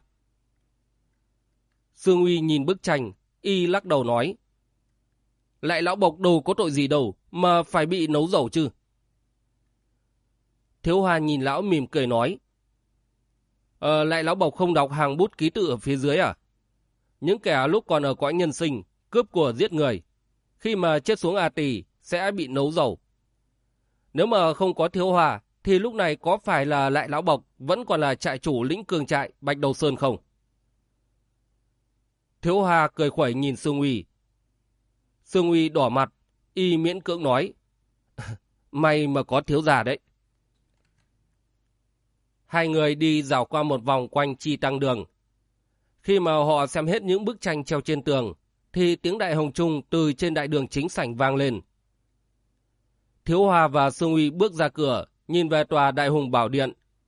Sương Uy nhìn bức tranh, y lắc đầu nói. Lại lão bộc đâu có tội gì đâu mà phải bị nấu dầu chứ? Thiếu Hòa nhìn lão mỉm cười nói. Lại lão bộc không đọc hàng bút ký tự ở phía dưới à? Những kẻ lúc còn ở cõi nhân sinh, cướp của giết người, khi mà chết xuống A Tỳ sẽ bị nấu dầu. Nếu mà không có Thiếu Hòa, thì lúc này có phải là lại lão bộc vẫn còn là trại chủ lĩnh Cương Trại Bạch Đầu Sơn không? Thiếu Hòa cười khuẩy nhìn Sương Uy. Sương Uy đỏ mặt, y miễn cưỡng nói. May mà có thiếu gia đấy. Hai người đi dạo qua một vòng quanh Chi Tăng Đường. Khi mà họ xem hết những bức tranh treo trên tường, thì tiếng đại hồng trung từ trên đại đường chính sảnh vang lên. Thiếu Hòa và Sương Uy bước ra cửa, nhìn về tòa Đại Hùng Bảo Điện.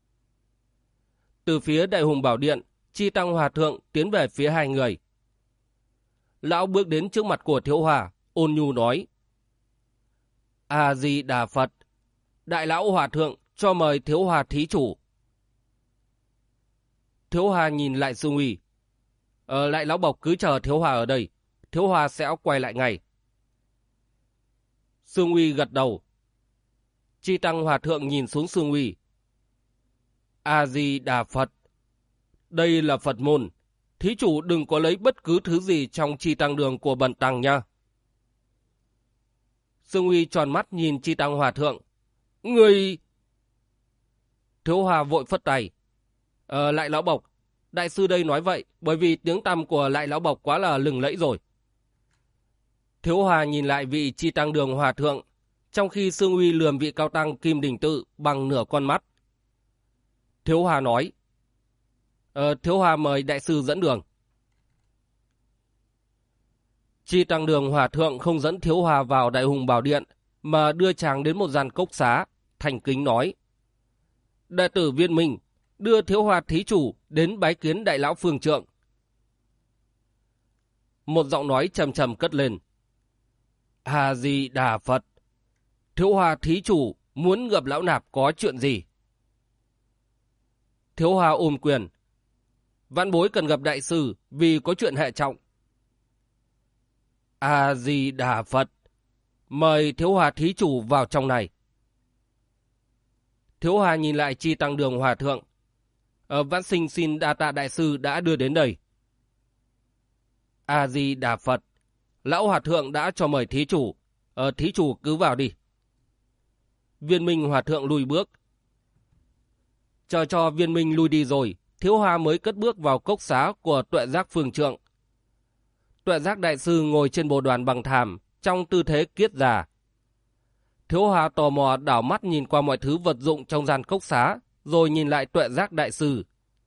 Từ phía Đại Hùng Bảo Điện, Chi Tăng Hòa Thượng tiến về phía hai người. Lão bước đến trước mặt của Thiếu Hòa, ôn nhu nói. A Di Đà Phật, Đại lão Hòa Thượng cho mời Thiếu Hòa thí chủ. Thiếu Hòa nhìn lại Sương Uy. Lại lão bộc cứ chờ Thiếu Hòa ở đây, Thiếu Hòa sẽ quay lại ngay. Sương Uy gật đầu. Chi Tăng Hòa Thượng nhìn xuống Sương Uy. A Di Đà Phật, đây là Phật môn, thí chủ đừng có lấy bất cứ thứ gì trong Chi Tăng Đường của bần tăng nha. Sương Uy tròn mắt nhìn Chi Tăng Hòa Thượng. Người... Thiếu Hòa vội phất tay. Lại lão bộc, đại sư đây nói vậy bởi vì tiếng tăm của lại lão bộc quá là lừng lẫy rồi. Thiếu Hòa nhìn lại vị Chi Tăng Đường Hòa Thượng, trong khi Sương Uy lườm vị cao tăng Kim Đình Tự bằng nửa con mắt. Thiếu Hòa nói. Thiếu Hòa mời đại sư dẫn đường. Chi Tăng Đường Hòa Thượng không dẫn Thiếu Hòa vào Đại Hùng Bảo Điện, mà đưa chàng đến một gian cốc xá, thành kính nói. Đệ tử Viên Minh, đưa Thiếu Hòa thí chủ đến bái kiến đại lão phương trượng. Một giọng nói trầm trầm cất lên. A Di Đà Phật, Thiếu Hòa thí chủ muốn gặp lão nạp có chuyện gì? Thiếu Hòa ôm quyền. Vãn bối cần gặp đại sư vì có chuyện hệ trọng. A Di Đà Phật, mời Thiếu Hòa thí chủ vào trong này. Thiếu Hòa nhìn lại Chi Tăng Đường Hòa Thượng. Vãn sinh xin đa tạ đại sư đã đưa đến đây. A Di Đà Phật, lão Hòa Thượng đã cho mời thí chủ. Thí chủ cứ vào đi. Viên Minh Hòa Thượng lùi bước. Chờ cho Viên Minh lui đi rồi, Thiếu Hòa mới cất bước vào cốc xá của Tuệ Giác Phương Trượng. Tuệ Giác đại sư ngồi trên bồ đoàn bằng thảm, trong tư thế kiết già. Thiếu Hòa tò mò đảo mắt nhìn qua mọi thứ vật dụng trong gian cốc xá, rồi nhìn lại Tuệ Giác đại sư.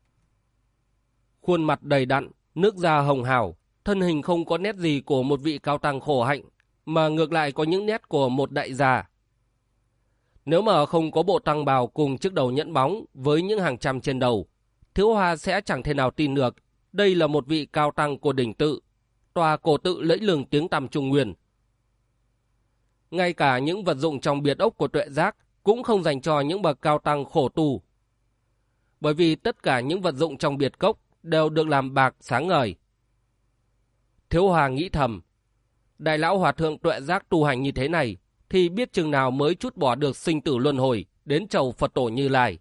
Khuôn mặt đầy đặn, nước da hồng hào, thân hình không có nét gì của một vị cao tăng khổ hạnh, mà ngược lại có những nét của một đại gia. Nếu mà không có bộ tăng bào cùng chiếc đầu nhẫn bóng với những hàng trăm trên đầu, Thiếu Hòa sẽ chẳng thể nào tin được đây là một vị cao tăng của đỉnh tự, tòa cổ tự lẫy lừng tiếng tăm Trung Nguyên. Ngay cả những vật dụng trong biệt ốc của Tuệ Giác cũng không dành cho những bậc cao tăng khổ tu, bởi vì tất cả những vật dụng trong biệt cốc đều được làm bạc sáng ngời. Thiếu Hòa nghĩ thầm, đại lão Hòa Thượng Tuệ Giác tu hành như thế này thì biết chừng nào mới trút bỏ được sinh tử luân hồi đến chầu Phật tổ Như Lai.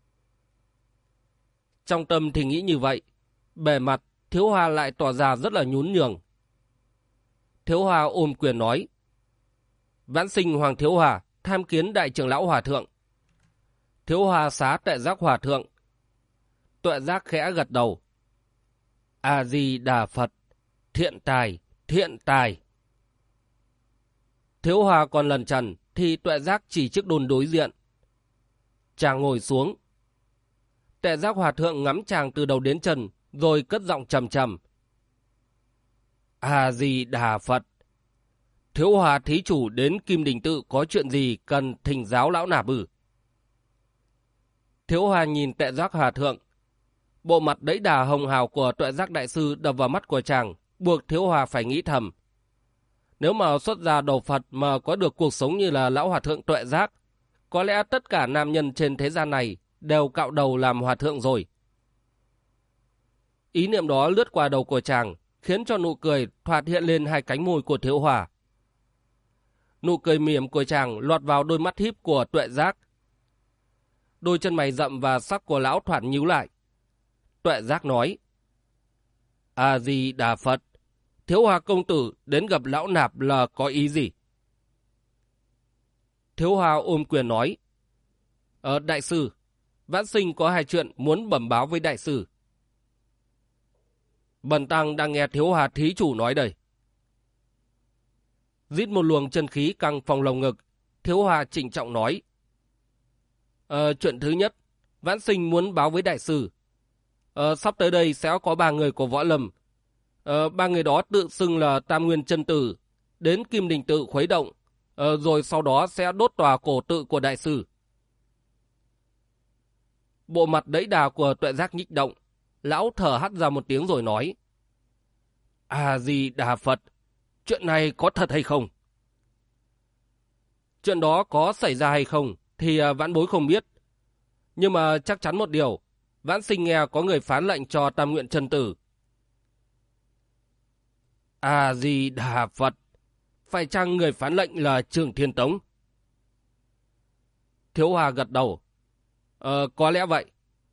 Trong tâm thì nghĩ như vậy, bề mặt Thiếu Hòa lại tỏ ra rất là nhún nhường. Thiếu Hòa ôm quyền nói. Vãn sinh Hoàng Thiếu Hòa tham kiến đại trưởng lão Hòa Thượng. Thiếu Hòa xá Tuệ Giác Hòa Thượng. Tuệ Giác khẽ gật đầu. A Di Đà Phật, thiện tài, thiện tài. Thiếu Hòa còn lần trần thì Tuệ Giác chỉ chiếc đôn đối diện. Chàng ngồi xuống. Tuệ Giác Hòa thượng ngắm chàng từ đầu đến chân, rồi cất giọng trầm trầm. A Di Đà Phật. Thiếu hòa thí chủ đến Kim Đình Tự có chuyện gì cần thỉnh giáo lão nạp ư? Thiếu hòa nhìn Tuệ Giác Hòa thượng. Bộ mặt đẫy đà hồng hào của Tuệ Giác đại sư đập vào mắt của chàng, buộc Thiếu hòa phải nghĩ thầm. Nếu mà xuất gia đầu Phật mà có được cuộc sống như là lão hòa thượng Tuệ Giác, có lẽ tất cả nam nhân trên thế gian này đều cạo đầu làm hòa thượng rồi. Ý niệm đó lướt qua đầu của chàng, khiến cho nụ cười thoạt hiện lên hai cánh môi của Thiếu hòa. Nụ cười mỉm của chàng lọt vào đôi mắt híp của Tuệ Giác. Đôi chân mày rậm và sắc của lão thoạt nhíu lại. Tuệ Giác nói: A Di Đà Phật, Thiếu hòa công tử đến gặp lão nạp là có ý gì? Thiếu hòa ôm quyền nói: Đại sư, vãn sinh có hai chuyện muốn bẩm báo với đại sư. Bần tăng đang nghe Thiếu hòa thí chủ nói đây. Rít một luồng chân khí căng phòng lồng ngực, Thiếu hòa trịnh trọng nói: Chuyện thứ nhất, vãn sinh muốn báo với đại sư. Sắp tới đây sẽ có 3 người của Võ Lâm. 3 người đó tự xưng là Tam Nguyên Chân Tử, đến Kim Đình Tự khuấy động, rồi sau đó sẽ đốt tòa cổ tự của đại sư. Bộ mặt đẫy đà của Tuệ Giác nhích động, lão thở hắt ra một tiếng rồi nói: A Di Đà Phật, chuyện này có thật hay không? Chuyện đó có xảy ra hay không thì vãn bối không biết. Nhưng mà chắc chắn một điều, vãn sinh nghe có người phán lệnh cho Tam Nguyện Chân Tử. A Di Đà Phật, phải chăng người phán lệnh là Trường Thiên Tống? Thiếu hòa gật đầu. Có lẽ vậy.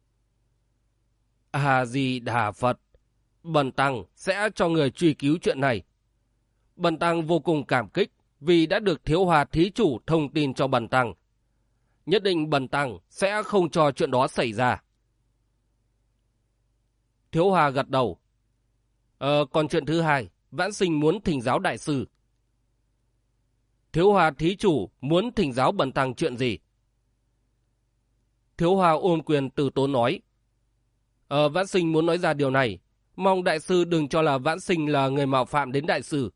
A Di Đà Phật, bần tăng sẽ cho người truy cứu chuyện này. Bần tăng vô cùng cảm kích vì đã được Thiếu hòa thí chủ thông tin cho bần tăng. Nhất định bần tăng sẽ không cho chuyện đó xảy ra. Thiếu hòa gật đầu. Còn chuyện thứ hai, vãn sinh muốn thỉnh giáo đại sư. Thiếu hòa thí chủ muốn thỉnh giáo bần tăng chuyện gì? Thiếu hòa ôm quyền từ tốn nói: Vãn sinh muốn nói ra điều này, mong đại sư đừng cho là vãn sinh là người mạo phạm đến đại sư.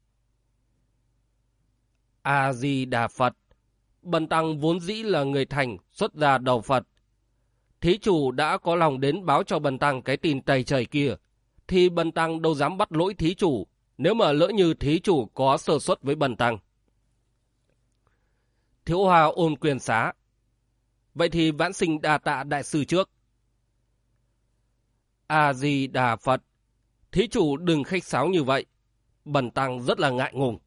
A Di Đà Phật, bần tăng vốn dĩ là người thành xuất gia đầu Phật. Thí chủ đã có lòng đến báo cho bần tăng cái tin tày trời kia, thì bần tăng đâu dám bắt lỗi thí chủ, nếu mà lỡ như thí chủ có sơ suất với bần tăng. Thiếu hòa ôm quyền xá: Vậy thì vãn sinh đa tạ đại sư trước. A Di Đà Phật, thí chủ đừng khách sáo như vậy, bần tăng rất là ngại ngùng.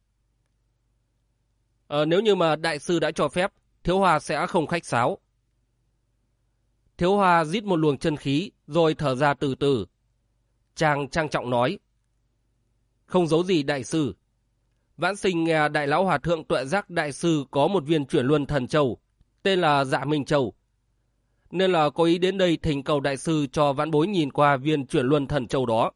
Nếu như mà đại sư đã cho phép, Thiếu hòa sẽ không khách sáo. Thiếu hòa rít một luồng chân khí rồi thở ra từ từ. Chàng trang trọng nói: Không giấu gì đại sư, vãn sinh nghe đại lão hòa thượng Tuệ Giác đại sư có một viên chuyển luân thần châu, tên là Dạ Minh Châu, nên là có ý đến đây thỉnh cầu đại sư cho vãn bối nhìn qua viên chuyển luân thần châu đó.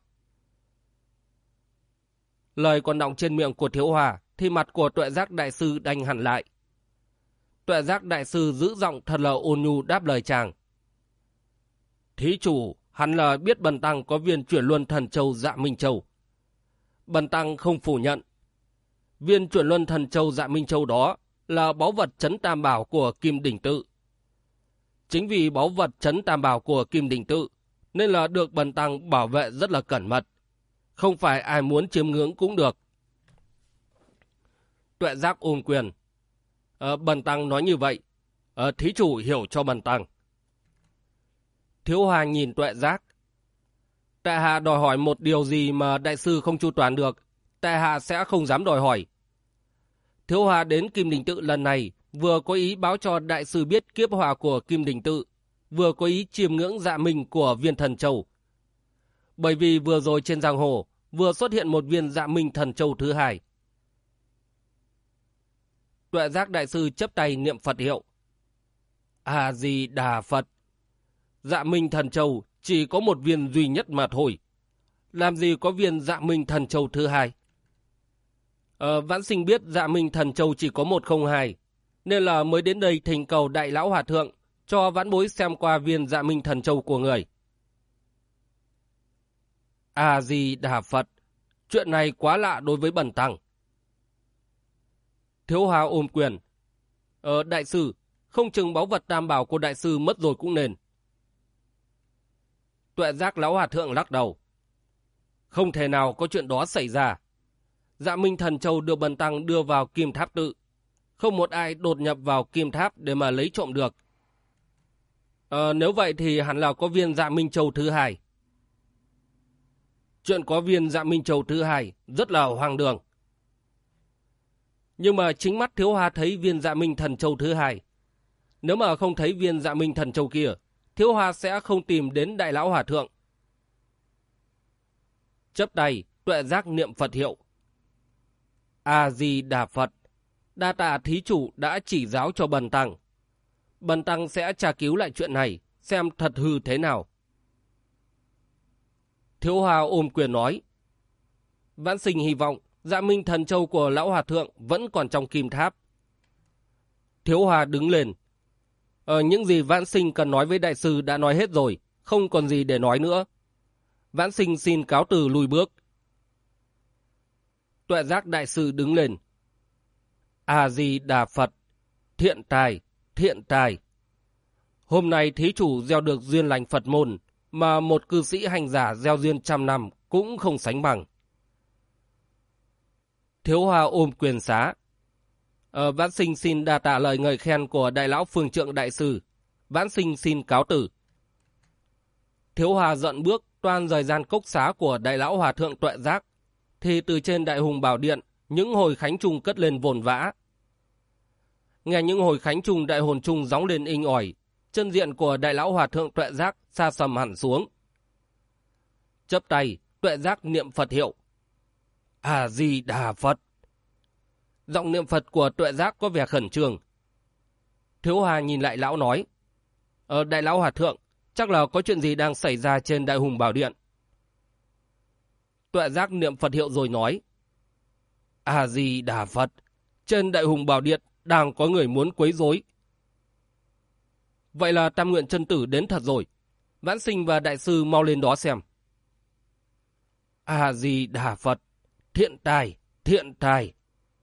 Lời còn đọng trên miệng của Thiếu hòa thì mặt của Tuệ Giác đại sư đanh hẳn lại. Tuệ Giác đại sư giữ giọng thật là ôn nhu đáp lời chàng: Thí chủ hẳn là biết bần tăng có viên chuyển luân thần châu Dạ Minh Châu. Bần tăng không phủ nhận. Viên chuyển luân thần châu Dạ Minh Châu đó là báu vật trấn tam bảo của Kim Đình Tự. Chính vì báu vật trấn tam bảo của Kim Đình Tự nên là được bần tăng bảo vệ rất là cẩn mật. Không phải ai muốn chiếm ngưỡng cũng được. Tuệ Giác ôm quyền: Bần tăng nói như vậy, thí chủ hiểu cho bần tăng. Thiếu hòa nhìn Tuệ Giác: Tại hạ đòi hỏi một điều gì mà đại sư không chu toàn được, tại hạ sẽ không dám đòi hỏi. Thiếu hòa đến Kim Đình Tự lần này vừa có ý báo cho đại sư biết kiếp họa của Kim Đình Tự, vừa có ý chiêm ngưỡng dạ minh của viên thần châu. Bởi vì vừa rồi trên giang hồ vừa xuất hiện một viên dạ minh thần châu thứ hai. Tuệ Giác đại sư chắp tay niệm Phật hiệu: A Di Đà Phật, dạ minh thần châu chỉ có một viên duy nhất mà thôi, làm gì có viên dạ minh thần châu thứ hai. Vãn sinh biết dạ minh thần châu chỉ có 102, nên là mới đến đây thỉnh cầu đại lão hòa thượng cho vãn bối xem qua viên Dạ Minh Thần Châu của người. A Di Đà Phật, chuyện này quá lạ đối với bần tăng. Thiếu Hòa ôm quyền. Đại sư, không chừng báu vật tam bảo của đại sư mất rồi cũng nên. Tuệ Giác lão hòa thượng lắc đầu. Không thể nào có chuyện đó xảy ra. Dạ Minh Thần Châu được bần tăng đưa vào Kim Tháp tự. Không một ai đột nhập vào Kim Tháp để mà lấy trộm được. Nếu vậy thì hẳn là có viên Dạ Minh Châu thứ hai. Chuyện có viên Dạ Minh Châu thứ hai rất là hoang đường. Nhưng mà chính mắt Thiếu Hòa thấy viên Dạ Minh Thần Châu thứ hai. Nếu mà không thấy viên Dạ Minh Thần Châu kia, Thiếu Hòa sẽ không tìm đến Đại lão hòa thượng. Chắp tay, Tuệ Giác niệm Phật hiệu. A Di Đà Phật, đa tạ thí chủ đã chỉ giáo cho bần tăng. Bần tăng sẽ tra cứu lại chuyện này, xem thật hư thế nào. Thiếu Hòa ôm quyền nói. Vãn sinh hy vọng Dạ Minh Thần Châu của lão hòa thượng vẫn còn trong Kim Tháp. Thiếu Hòa đứng lên. Những gì vãn sinh cần nói với đại sư đã nói hết rồi, không còn gì để nói nữa. Vãn sinh xin cáo từ lui bước. Tuệ Giác đại sư đứng lên. A Di Đà Phật, thiện tài, thiện tài. Hôm nay thí chủ gieo được duyên lành Phật môn, mà một cư sĩ hành giả gieo duyên 100 năm cũng không sánh bằng. Thiếu Hòa ôm quyền xá. Vãn sinh xin đa tạ lời ngợi khen của đại lão phương trượng đại sư. Vãn sinh xin cáo tử. Thiếu Hòa giận bước toan rời gian cốc xá của đại lão hòa thượng Tuệ Giác, thì từ trên Đại Hùng Bảo Điện những hồi khánh trung cất lên vồn vã. Nghe những hồi khánh trung đại hồn trung gióng lên inh ỏi, chân diện của đại lão hòa thượng Tuệ Giác sa sầm hẳn xuống. Chắp tay, Tuệ Giác niệm Phật hiệu. A Di Đà Phật. Giọng niệm Phật của Tuệ Giác có vẻ khẩn trương. Thiếu Hòa nhìn lại lão nói. Đại lão hòa thượng, chắc là có chuyện gì đang xảy ra trên Đại Hùng Bảo Điện. Tuệ Giác niệm Phật hiệu rồi nói. A Di Đà Phật, trên Đại Hùng Bảo Điện đang có người muốn quấy rối. Vậy là Tam Nguyện chân tử đến thật rồi. Vãn sinh và đại sư mau lên đó xem. A Di Đà Phật, thiện tài, thiện tài.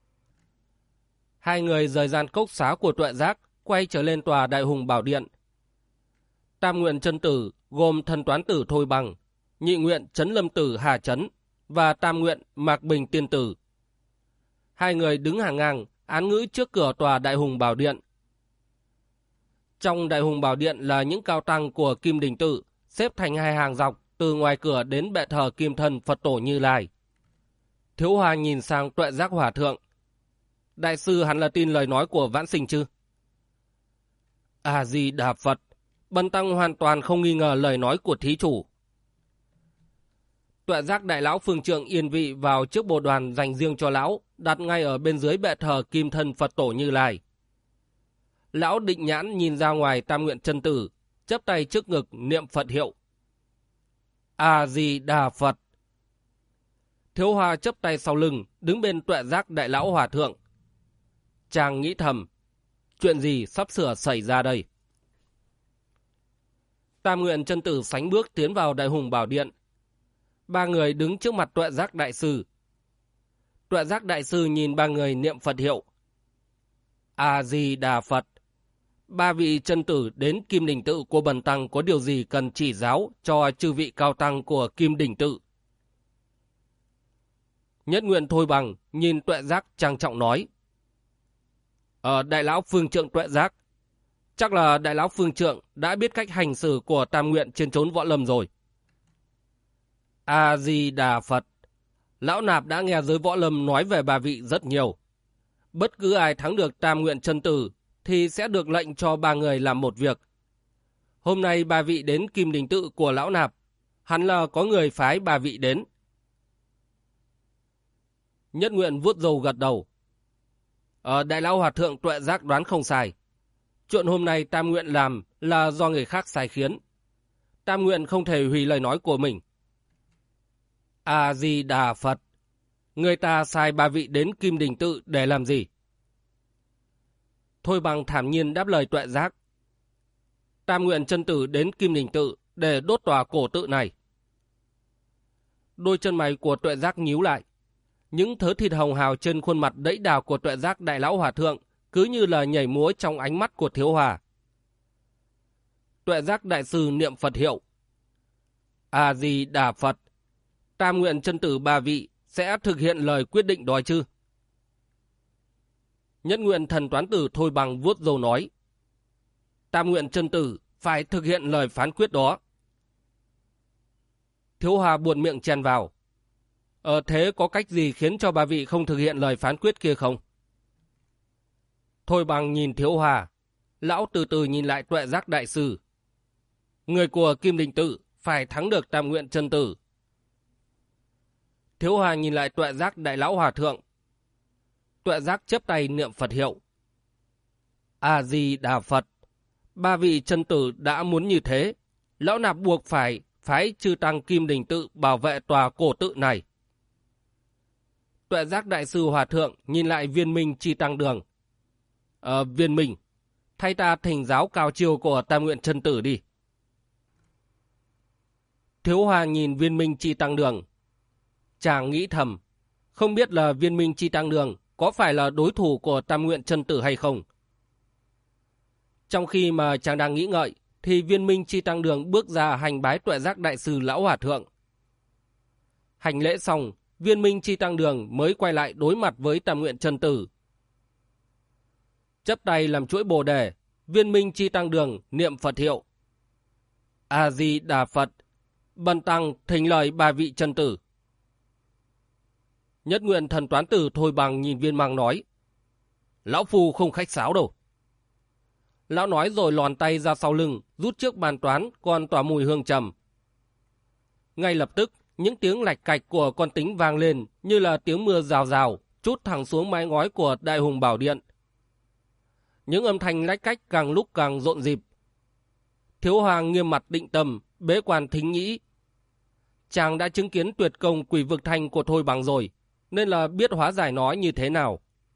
Hai người rời gian cốc xá của Tuệ Giác, quay trở lên tòa Đại Hùng Bảo Điện. Tam Nguyện chân tử gồm Thần Toán tử Thôi Bằng, Nhị Nguyện Trấn Lâm tử Hà Trấn và Tam Nguyện Mạc Bình Tiên tử. Hai người đứng hàng ngang án ngữ trước cửa tòa Đại Hùng Bảo Điện. Trong Đại Hùng Bảo Điện là những cao tăng của Kim Đình Tự, xếp thành hai hàng dọc từ ngoài cửa đến bệ thờ Kim Thân Phật Tổ Như Lai. Thiếu Hòa nhìn sang Tuệ Giác hòa thượng. Đại sư hẳn là tin lời nói của vãn sinh chứ? A Di Đà Phật, bần tăng hoàn toàn không nghi ngờ lời nói của thí chủ. Tuệ Giác đại lão phương trượng yên vị vào chiếc bồ đoàn dành riêng cho lão, đặt ngay ở bên dưới bệ thờ Kim Thân Phật Tổ Như Lai. Lão định nhãn nhìn ra ngoài Tam Nguyện chân tử, chắp tay trước ngực niệm Phật hiệu. A Di Đà Phật. Thiếu Hòa chắp tay sau lưng, đứng bên Tuệ Giác đại lão hòa thượng. Chàng nghĩ thầm, chuyện gì sắp sửa xảy ra đây? Tam Nguyện chân tử sánh bước tiến vào Đại Hùng Bảo Điện. Ba người đứng trước mặt Tuệ Giác đại sư. Tuệ Giác đại sư nhìn ba người niệm Phật hiệu. A Di Đà Phật. Ba vị chân tử đến Kim Đình Tự của bần tăng có điều gì cần chỉ giáo cho chư vị cao tăng của Kim Đình Tự? Nhất Nguyện Thôi Bằng nhìn Tuệ Giác trang trọng nói. Đại lão phương trượng Tuệ Giác, chắc là đại lão phương trượng đã biết cách hành xử của Tam Nguyện trên chốn võ lâm rồi. A Di Đà Phật. Lão nạp đã nghe giới võ lâm nói về ba vị rất nhiều. Bất cứ ai thắng được Tam Nguyện chân tử thì sẽ được lệnh cho ba người làm một việc. Hôm nay ba vị đến Kim Đình Tự của lão nạp, hẳn là có người phái ba vị đến. Nhất Nguyện vuốt râu gật đầu. Đại lão hòa thượng Tuệ Giác đoán không sai. Chuyện hôm nay Tam Nguyện làm là do người khác sai khiến. Tam Nguyện không thể hủy lời nói của mình. A Di Đà Phật. Người ta sai ba vị đến Kim Đình Tự để làm gì? Thôi Bằng thản nhiên đáp lời Tuệ Giác. Tam nguyện chân tử đến Kim Đình Tự để đốt tòa cổ tự này. Đôi chân mày của Tuệ Giác nhíu lại. Những thớ thịt hồng hào trên khuôn mặt đẫy đào của Tuệ Giác đại lão hòa thượng cứ như là nhảy múa trong ánh mắt của Thiếu Hòa. Tuệ Giác đại sư niệm Phật hiệu: A Di Đà Phật. Tam nguyện chân tử ba vị sẽ thực hiện lời quyết định đó chứ? Nhất nguyện thần toán tử Thôi Bằng vuốt râu nói: Tam nguyện chân tử phải thực hiện lời phán quyết đó. Thiếu Hòa buột miệng chen vào: Thế có cách gì khiến cho ba vị không thực hiện lời phán quyết kia không? Thôi Bằng nhìn Thiếu Hòa, lão từ từ nhìn lại Tuệ Giác đại sư. Người của Kim Đình Tự phải thắng được Tam nguyện chân tử. Thiếu Hòa nhìn lại Tuệ Giác đại lão hòa thượng. Tuệ Giác chắp tay niệm Phật hiệu: A Di Đà Phật. Ba vị chân tử đã muốn như thế, lão nạp buộc phải phái chư tăng Kim Đình Tự bảo vệ tòa cổ tự này. Tuệ Giác đại sư hòa thượng nhìn lại Viên Minh Chi Tăng Đường. Viên Minh, thay ta thỉnh giáo cao chiêu của Tam nguyện chân tử đi. Thiếu Hòa nhìn Viên Minh Chi Tăng Đường. Chàng nghĩ thầm, không biết là Viên Minh Chi Tăng Đường có phải là đối thủ của Tam nguyện chân tử hay không. Trong khi mà chàng đang nghĩ ngợi, thì Viên Minh Chi Tăng Đường bước ra hành bái Tuệ Giác đại sư lão hòa thượng. Hành lễ xong, Viên Minh Chi Tăng Đường mới quay lại đối mặt với Tam nguyện chân tử. Chắp tay làm chuỗi bồ đề, Viên Minh Chi Tăng Đường niệm Phật hiệu: A Di Đà Phật. Bần tăng thỉnh lời ba vị chân tử. Nhất nguyện thần toán tử Thôi Bằng nhìn Viên Mang nói: Lão phu không khách sáo đâu. Lão nói rồi lòn tay ra sau lưng, rút chiếc bàn toán còn tỏa mùi hương trầm. Ngay lập tức, những tiếng lạch cạch của con tính vang lên như là tiếng mưa rào rào, trút thẳng xuống mái ngói của Đại Hùng Bảo Điện. Những âm thanh lách cách càng lúc càng rộn rịp. Thiếu Hòa nghiêm mặt định tâm, bế quan thính nhĩ. Chàng đã chứng kiến tuyệt công quỷ vực thanh của Thôi Bằng rồi, nên là biết hóa giải nó như thế nào.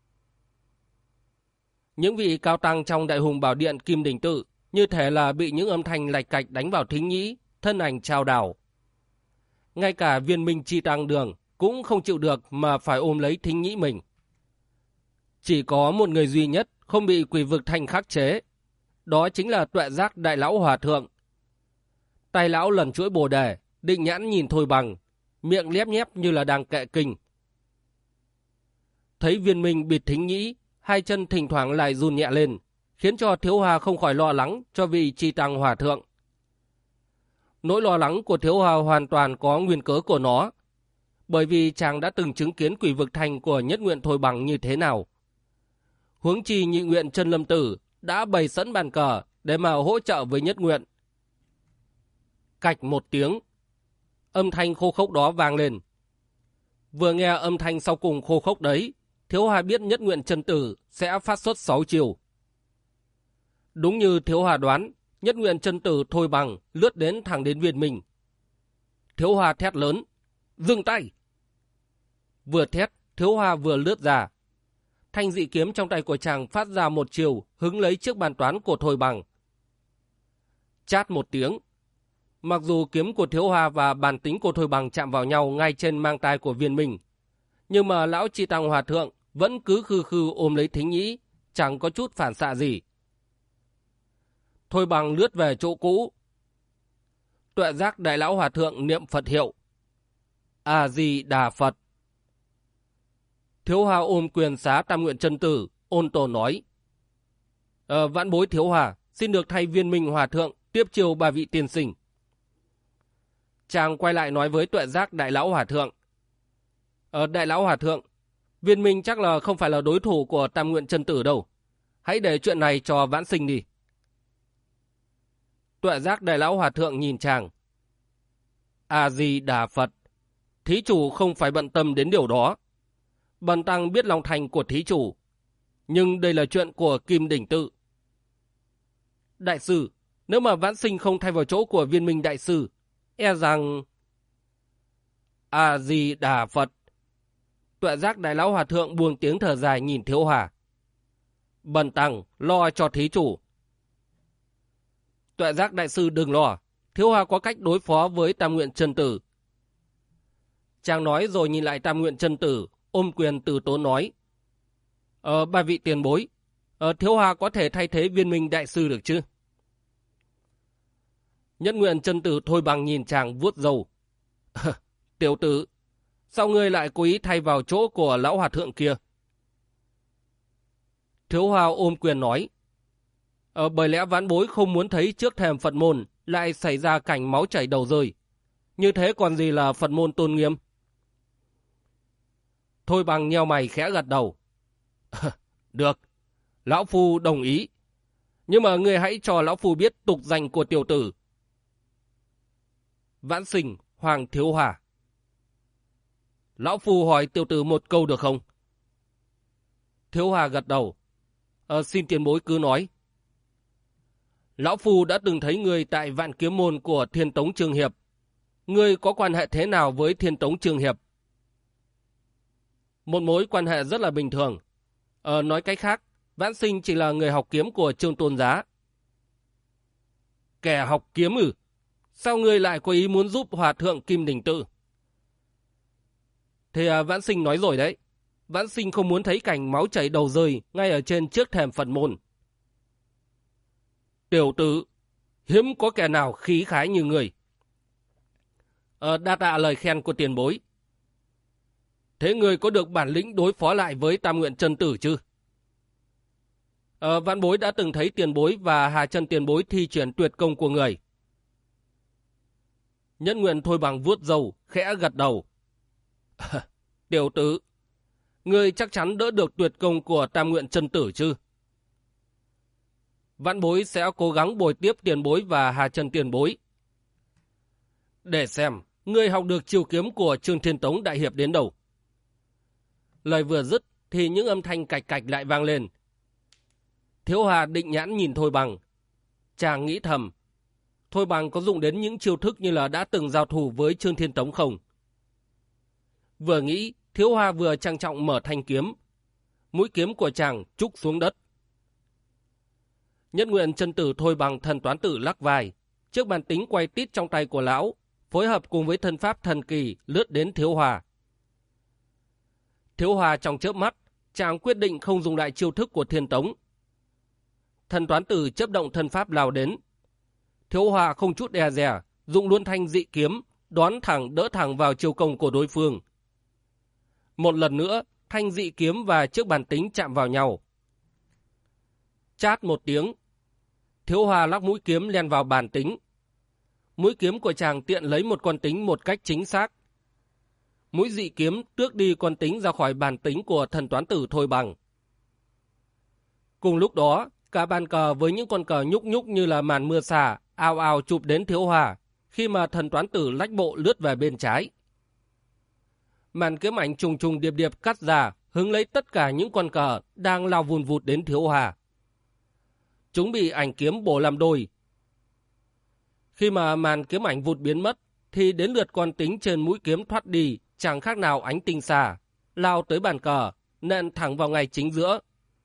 Những vị cao tăng trong Đại Hùng Bảo Điện Kim Đình Tự như thể là bị những âm thanh lạch cạch đánh vào thính nhĩ, thân ảnh trao đảo. Ngay cả Viên Minh Chi Tăng Đường cũng không chịu được mà phải ôm lấy thính nhĩ mình. Chỉ có một người duy nhất không bị quỷ vực thanh khắc chế, đó chính là Tuệ Giác đại lão hòa thượng. Tay lão lần chuỗi bồ đề, định nhãn nhìn Thôi Bằng, miệng lép nhép như là đang kệ kinh. Thấy Viên Minh bịt thính nhĩ, hai chân thỉnh thoảng lại run nhẹ lên, khiến cho Thiếu Hòa không khỏi lo lắng cho vị Chi Tăng hòa thượng. Nỗi lo lắng của Thiếu Hòa hoàn toàn có nguyên cớ của nó, bởi vì chàng đã từng chứng kiến quỷ vực thanh của Nhất nguyện Thôi Bằng như thế nào. Huống chi Nhị nguyện Chân Lâm Tử đã bày sẵn bàn cờ để mà hỗ trợ với Nhất nguyện. Cạch một tiếng, âm thanh khô khốc đó vang lên. Vừa nghe âm thanh sau cùng khô khốc đấy, Thiếu Hòa biết Nhất nguyện Chân Tử sẽ phát xuất 6 chiều. Đúng như Thiếu Hòa đoán, Nhất nguyện Chân Tử Thôi Bằng lướt đến thẳng đến Viên Minh. Thiếu Hòa thét lớn: Dừng tay! Vừa thét, Thiếu Hòa vừa lướt ra. Thanh dị kiếm trong tay của chàng phát ra một chiều, hứng lấy chiếc bàn toán của Thôi Bằng. Chát một tiếng. Mặc dù kiếm của Thiếu Hòa và bàn tính của Thôi Bằng chạm vào nhau ngay trên mang tai của Viên Minh, nhưng mà lão Chi Tăng hòa thượng vẫn cứ khư khư ôm lấy thính nhĩ, chẳng có chút phản xạ gì. Thôi Bằng lướt về chỗ cũ. Tuệ Giác đại lão hòa thượng niệm Phật hiệu: A Di Đà Phật. Thiếu Hòa ôm quyền xá Tam nguyện chân tử, ôn tồn nói: Vãn bối Thiếu Hòa xin được thay Viên Minh hòa thượng tiếp chiêu ba vị tiên sinh. Chàng quay lại nói với Tuệ Giác đại lão hòa thượng: Đại lão hòa thượng, Viên Minh chắc là không phải là đối thủ của Tam nguyện chân tử đâu. Hãy để chuyện này cho vãn sinh đi. Tuệ Giác đại lão hòa thượng nhìn chàng: A Di Đà Phật. Thí chủ không phải bận tâm đến điều đó. Bần tăng biết lòng thành của thí chủ, nhưng đây là chuyện của Kim Đình Tự. Đại sư, nếu mà vãn sinh không thay vào chỗ của Viên Minh đại sư, e rằng... A Di Đà Phật. Tuệ Giác đại lão hòa thượng buông tiếng thở dài nhìn Thiếu Hòa: Bần tăng lo cho thí chủ. Tuệ Giác đại sư đừng lo, Thiếu Hòa có cách đối phó với Tam Nguyện Chân Tử. Chàng nói rồi nhìn lại Tam Nguyện Chân Tử, ôm quyền từ tốn nói. Ba vị tiền bối, Thiếu Hòa có thể thay thế Viên Minh đại sư được chứ? Nhất Nguyện Chân Tử Thôi Bằng nhìn chàng vuốt râu. Tiểu tử, sao ngươi lại cố ý thay vào chỗ của lão hòa thượng kia? Thiếu Hòa ôm quyền nói. Bởi lẽ vãn bối không muốn thấy trước thềm Phật môn lại xảy ra cảnh máu chảy đầu rơi. Như thế còn gì là Phật môn tôn nghiêm? Thôi Bằng nheo mày khẽ gật đầu. Được, lão phu đồng ý. Nhưng mà ngươi hãy cho lão phu biết tục danh của tiểu tử. Vãn Sinh, Hoàng Thiếu Hòa. Lão phu hỏi tiểu tử một câu được không? Thiếu Hòa gật đầu. Xin tiền bối cứ nói. Lão phu đã từng thấy người tại Vạn Kiếm Môn của Thiên Tống Trương Hiệp. Ngươi có quan hệ thế nào với Thiên Tống Trương Hiệp? Một mối quan hệ rất là bình thường. Nói cách khác, Vãn Sinh chỉ là người học kiếm của Trương Tôn Giá. Kẻ học kiếm ư? Sao ngươi lại có ý muốn giúp Hòa thượng Kim Đình Tự? Thì Vãn Sinh nói rồi đấy. Vãn Sinh không muốn thấy cảnh máu chảy đầu rơi ngay ở trên trước thềm Phật môn. Tiểu tử, hiếm có kẻ nào khí khái như người. Đa tạ lời khen của tiền bối. Thế người có được bản lĩnh đối phó lại với Tam Nguyện Chân Tử chứ? Vãn bối đã từng thấy tiền bối và Hà Chân tiền bối thi triển tuyệt công của người. Nhất Nguyện Thôi Bằng vuốt râu, khẽ gật đầu. Tiểu tử, ngươi chắc chắn đỡ được tuyệt công của Tam Nguyện Chân Tử chứ? Vãn bối sẽ cố gắng bồi tiếp tiền bối và Hà Chân tiền bối. Để xem, ngươi học được chiêu kiếm của Trương Thiên Tống đại hiệp đến đâu. Lời vừa dứt thì những âm thanh cạch cạch lại vang lên. Thiếu Hà định nhãn nhìn Thôi Bằng. Chàng nghĩ thầm, Thôi Bằng có dụng đến những chiêu thức như là đã từng giao thủ với Trương Thiên Tống không? Vừa nghĩ, Thiếu Hà vừa trang trọng mở thanh kiếm. Mũi kiếm của chàng trúc xuống đất. Nhất Nguyện Chân Tử Thôi Bằng thần toán tử lắc vai. Chiếc bàn tính quay tít trong tay của lão, phối hợp cùng với thân pháp thần kỳ lướt đến Thiếu Hà. Thiếu Hà trong chớp mắt, chàng quyết định không dùng lại chiêu thức của Thiên Tống. Thần toán tử chớp động thân pháp lao đến. Thiếu Hà không chút e dè, dùng luôn thanh dị kiếm, đoán thẳng đỡ thẳng vào chiêu công của đối phương. Một lần nữa, thanh dị kiếm và chiếc bàn tính chạm vào nhau. Chát một tiếng, Thiếu Hà lắc mũi kiếm len vào bàn tính. Mũi kiếm của chàng tiện lấy một con tính một cách chính xác. Mũi dị kiếm tước đi con tính ra khỏi bàn tính của thần toán tử Thôi Bằng. Cùng lúc đó, cả bàn cờ với những con cờ nhúc nhúc như là màn mưa xả, ào ào chụp đến Thiếu Hà, khi mà thần toán tử lách bộ lướt về bên trái. Màn kiếm ảnh trùng trùng điệp điệp cắt ra, hứng lấy tất cả những con cờ đang lao vùn vụt đến Thiếu Hà. Chúng bị ảnh kiếm bổ làm đôi. Khi mà màn kiếm ảnh vụt biến mất, thì đến lượt con tính trên mũi kiếm thoát đi, chẳng khác nào ánh tinh xà, lao tới bàn cờ, nện thẳng vào ngay chính giữa.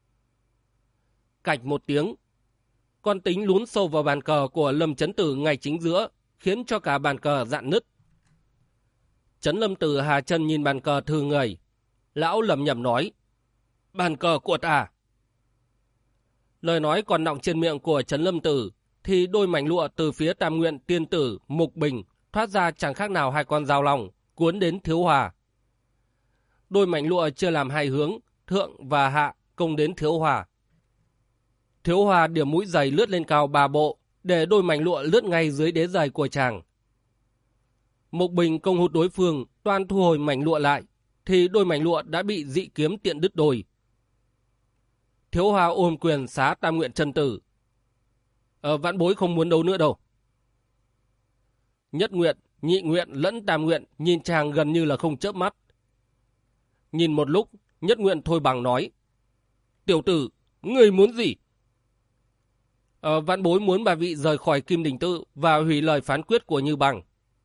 Cạch một tiếng, con tính lún sâu vào bàn cờ của Lâm Chấn Tử ngay chính giữa, khiến cho cả bàn cờ rạn nứt. Trấn Lâm Tử Hà Chân nhìn bàn cờ thừ người. Lão lẩm nhẩm nói, bàn cờ của ta. Lời nói còn đọng trên miệng của Trấn Lâm Tử, thì đôi mảnh lụa từ phía Tam Nguyện Tiên Tử, Mục Bình thoát ra chẳng khác nào hai con dao long, cuốn đến Thiếu Hòa. Đôi mảnh lụa chia làm hai hướng, thượng và hạ, công đến Thiếu Hòa. Thiếu Hòa điểm mũi giày lướt lên cao 3 bộ, để đôi mảnh lụa lướt ngay dưới đế giày của chàng. Mục Bình công hút đối phương, toan thu hồi mảnh lụa lại, thì đôi mảnh lụa đã bị dị kiếm tiện đứt đôi. Thiếu Hòa ôm quyền xá Tam Nguyện Chân Tử. Vãn bối không muốn đấu nữa đâu. Nhất Nguyện, Nhị Nguyện lẫn Tam Nguyện nhìn chàng gần như là không chớp mắt. Nhìn một lúc, Nhất Nguyện Thôi Bằng nói, tiểu tử, ngươi muốn gì? Vãn bối muốn bà vị rời khỏi Kim Đình Tự và hủy lời phán quyết của Như Bằng.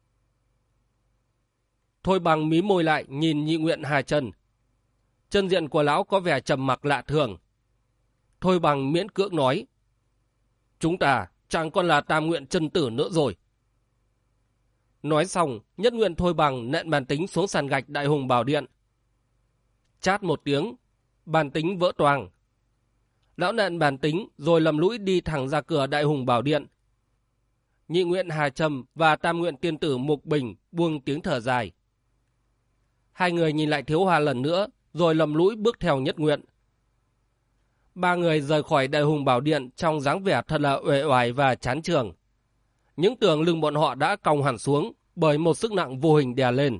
Thôi Bằng mí môi lại nhìn Nhị Nguyện Hà Chân. Chân diện của lão có vẻ trầm mặc lạ thường. Thôi Bằng miễn cưỡng nói, chúng ta chẳng còn là tam nguyện chân tử nữa rồi. Nói xong, Nhất Nguyện Thôi Bằng nện bàn tính xuống sàn gạch Đại Hùng Bảo Điện. Chát một tiếng, bàn tính vỡ toang. Lão nện bàn tính rồi lầm lũi đi thẳng ra cửa Đại Hùng Bảo Điện. Nhị Nguyện Hà Trầm và Tam Nguyện Tiên Tử Mục Bình buông tiếng thở dài. Hai người nhìn lại Thiếu Hòa lần nữa, rồi lầm lũi bước theo Nhất Nguyện. Ba người rời khỏi Đại Hùng Bảo Điện trong dáng vẻ thật là uể oải và chán chường. Những tường lưng bọn họ đã cong hẳn xuống bởi một sức nặng vô hình đè lên.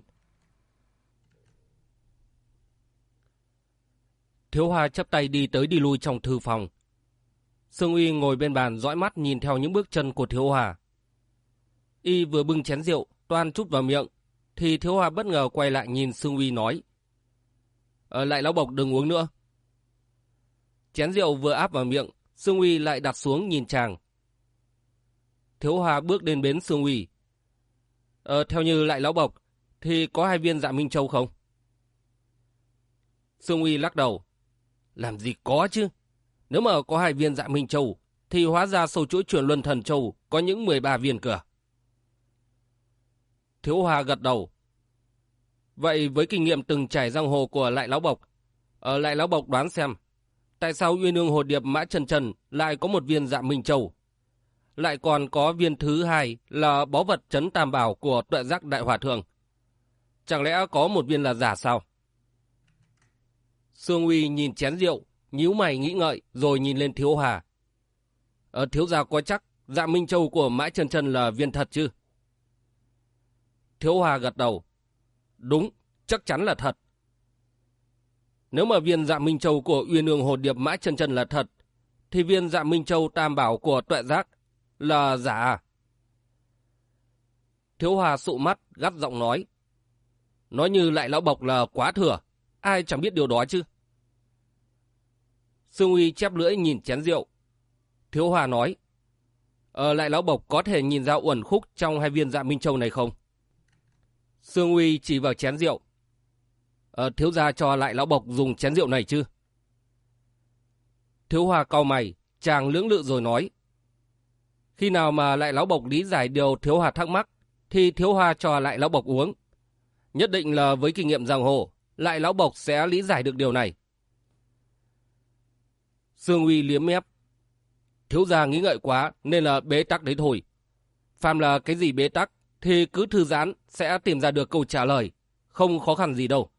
Thiếu Hòa chắp tay đi tới đi lui trong thư phòng. Sương Uy ngồi bên bàn dõi mắt nhìn theo những bước chân của Thiếu Hòa. Y vừa bưng chén rượu toan chút vào miệng, thì Thiếu Hòa bất ngờ quay lại nhìn Sương Uy nói: Lại Lão Bộc đừng uống nữa. Chén rượu vừa áp vào miệng, Sương Uy lại đặt xuống nhìn chàng. Thiếu Hòa bước đến bến Sương Uy. Theo như lại Lão Bộc, thì có 2 viên Dạ Minh Châu không? Sương Uy lắc đầu. Làm gì có chứ. Nếu mà có 2 viên Dạ Minh Châu, thì hóa ra sâu chuỗi chuyển luân thần châu có những 13 viên cửa. Thiếu Hòa gật đầu. Vậy với kinh nghiệm từng trải giang hồ của lại Lão Bộc, lại Lão Bộc đoán xem, tại sao Uyên Ương Hồ Điệp Mã Chân Chân lại có 1 viên Dạ Minh Châu, lại còn có viên thứ 2 là báu vật trấn Tam Bảo của Tuệ Giác Đại Hòa Thượng? Chẳng lẽ có 1 viên là giả sao? Sương Uy nhìn chén rượu, nhíu mày nghĩ ngợi rồi nhìn lên Thiếu Hòa. Thiếu gia có chắc Dạ Minh Châu của Mã Chân Chân là viên thật chứ? Thiếu Hòa gật đầu. Đúng, chắc chắn là thật. Nếu mà viên Dạ Minh Châu của Uyên Ương Hồ Điệp Mã Chân Chân là thật, thì viên Dạ Minh Châu Tam Bảo của Tuệ Giác là giả à? Thiếu Hòa sụ mắt gắt giọng nói. Nói như lại Lão Bộc là quá thừa, ai chẳng biết điều đó chứ. Sương Uy chép lưỡi nhìn chén rượu. Thiếu Hòa nói. Lại Lão Bộc có thể nhìn ra uẩn khúc trong 2 viên Dạ Minh Châu này không? Sương Uy chỉ vào chén rượu. Thiếu gia cho lại Lão Bộc dùng chén rượu này chứ? Thiếu Hòa cau mày, chàng lưỡng lự rồi nói. Khi nào mà lại Lão Bộc lý giải điều Thiếu Hòa thắc mắc, thì Thiếu Hòa cho lại Lão Bộc uống. Nhất định là với kinh nghiệm giang hồ, lại Lão Bộc sẽ lý giải được điều này. Sương Uy liếm mép. Thiếu gia nghĩ ngợi quá nên là bế tắc đấy thôi. Phàm là cái gì bế tắc thì cứ thư giãn sẽ tìm ra được câu trả lời, không khó khăn gì đâu.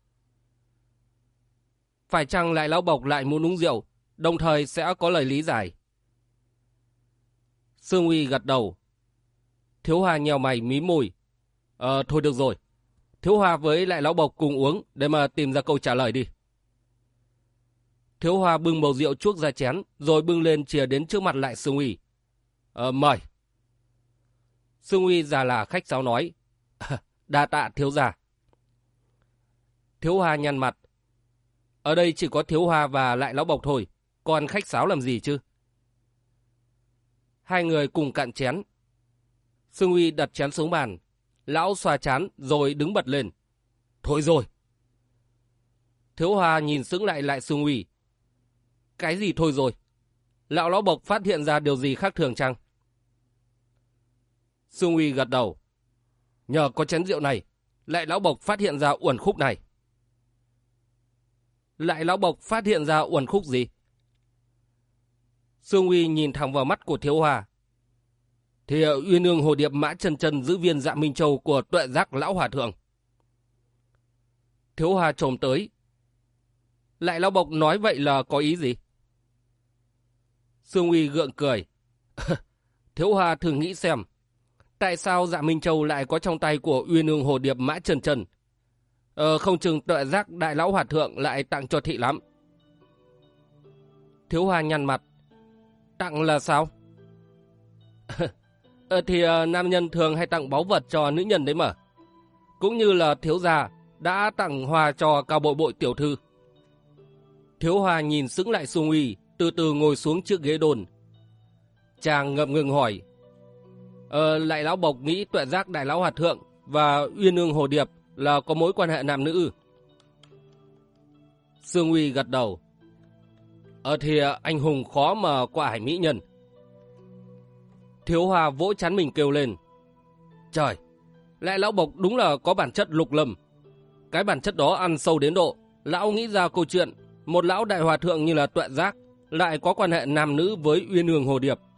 Phải chăng lại Lão Bộc lại muốn uống rượu, đồng thời sẽ có lời lý giải? Sương Uy gật đầu. Thiếu Hòa nhèo mày mí môi. Thôi được rồi. Thiếu Hòa với lại Lão Bộc cùng uống để mà tìm ra câu trả lời đi. Thiếu Hòa bưng bầu rượu chuốc ra chén, rồi bưng lên chìa đến trước mặt lại Sương Uy. Mời. Sương Uy già là khách sáo nói. Đa tạ thiếu gia. Thiếu Hòa nhăn mặt. Ở đây chỉ có Thiếu Hòa và lại Lão Bộc thôi, còn khách sáo làm gì chứ? Hai người cùng cạn chén. Sương Uy đặt chén xuống bàn. Lão xoa chán rồi đứng bật lên. Thôi rồi. Thiếu Hòa nhìn sững lại Sương Uy. Cái gì thôi rồi? Lão Bộc phát hiện ra điều gì khác thường chăng? Sương Uy gật đầu. Nhờ có chén rượu này, lại Lão Bộc phát hiện ra uẩn khúc này. Lại Lão Bộc phát hiện ra uẩn khúc gì? Sương Uy nhìn thẳng vào mắt của Thiếu Hòa. Thì Uyên Ương Hồ Điệp Mã Chân Chân giữ viên Dạ Minh Châu của Tuệ Giác Lão Hòa Thượng. Thiếu Hòa trồm tới. Lại Lão Bộc nói vậy là có ý gì? Sương Uy gượng cười. Thiếu Hòa thử nghĩ xem, tại sao Dạ Minh Châu lại có trong tay của Uyên Ương Hồ Điệp Mã Chân Chân? Không chừng Tuệ Giác Đại Lão Hòa Thượng lại tặng cho thị lắm. Thiếu Hòa nhăn mặt. Tặng là sao? Thì nam nhân thường hay tặng báu vật cho nữ nhân đấy mà. Cũng như là thiếu gia đã tặng hoa cho Cao Bội Bội tiểu thư. Thiếu Hòa nhìn sững lại Sương Uy, từ từ ngồi xuống chiếc ghế đồn. Chàng ngập ngừng hỏi. Lại Lão Bộc nghĩ Tuệ Giác Đại Lão Hòa Thượng và Uyên Ương Hồ Điệp là có mối quan hệ nam nữ? Sương Uy gật đầu. Thì anh hùng khó mà qua ải mỹ nhân. Thiếu Hoa vỗ trán mình kêu lên. Trời, lại lão Bộc đúng là có bản chất lục lâm. Cái bản chất đó ăn sâu đến độ lão nghĩ ra câu chuyện một lão đại hòa thượng như là Tuệ Giác lại có quan hệ nam nữ với Uyên Ương Hồ Điệp.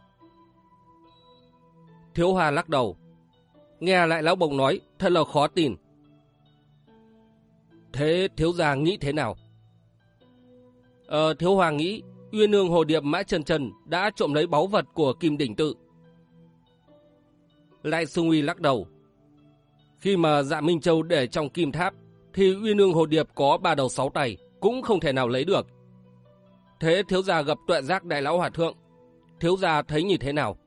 Thiếu Hoa lắc đầu. Nghe lại lão Bộc nói thật là khó tin. Thế thiếu gia nghĩ thế nào? Thiếu Hoa nghĩ Uyên Ương Hồ Điệp Mã Chân Chân đã trộm lấy báu vật của Kim Đỉnh Tự. Lại Sương Uy lắc đầu. Khi mà Dạ Minh Châu để trong kim tháp thì Uyên Ương Hồ Điệp có 3 đầu 6 tay cũng không thể nào lấy được. Thế thiếu gia gặp Tuệ Giác đại lão hòa thượng, thiếu gia thấy như thế nào?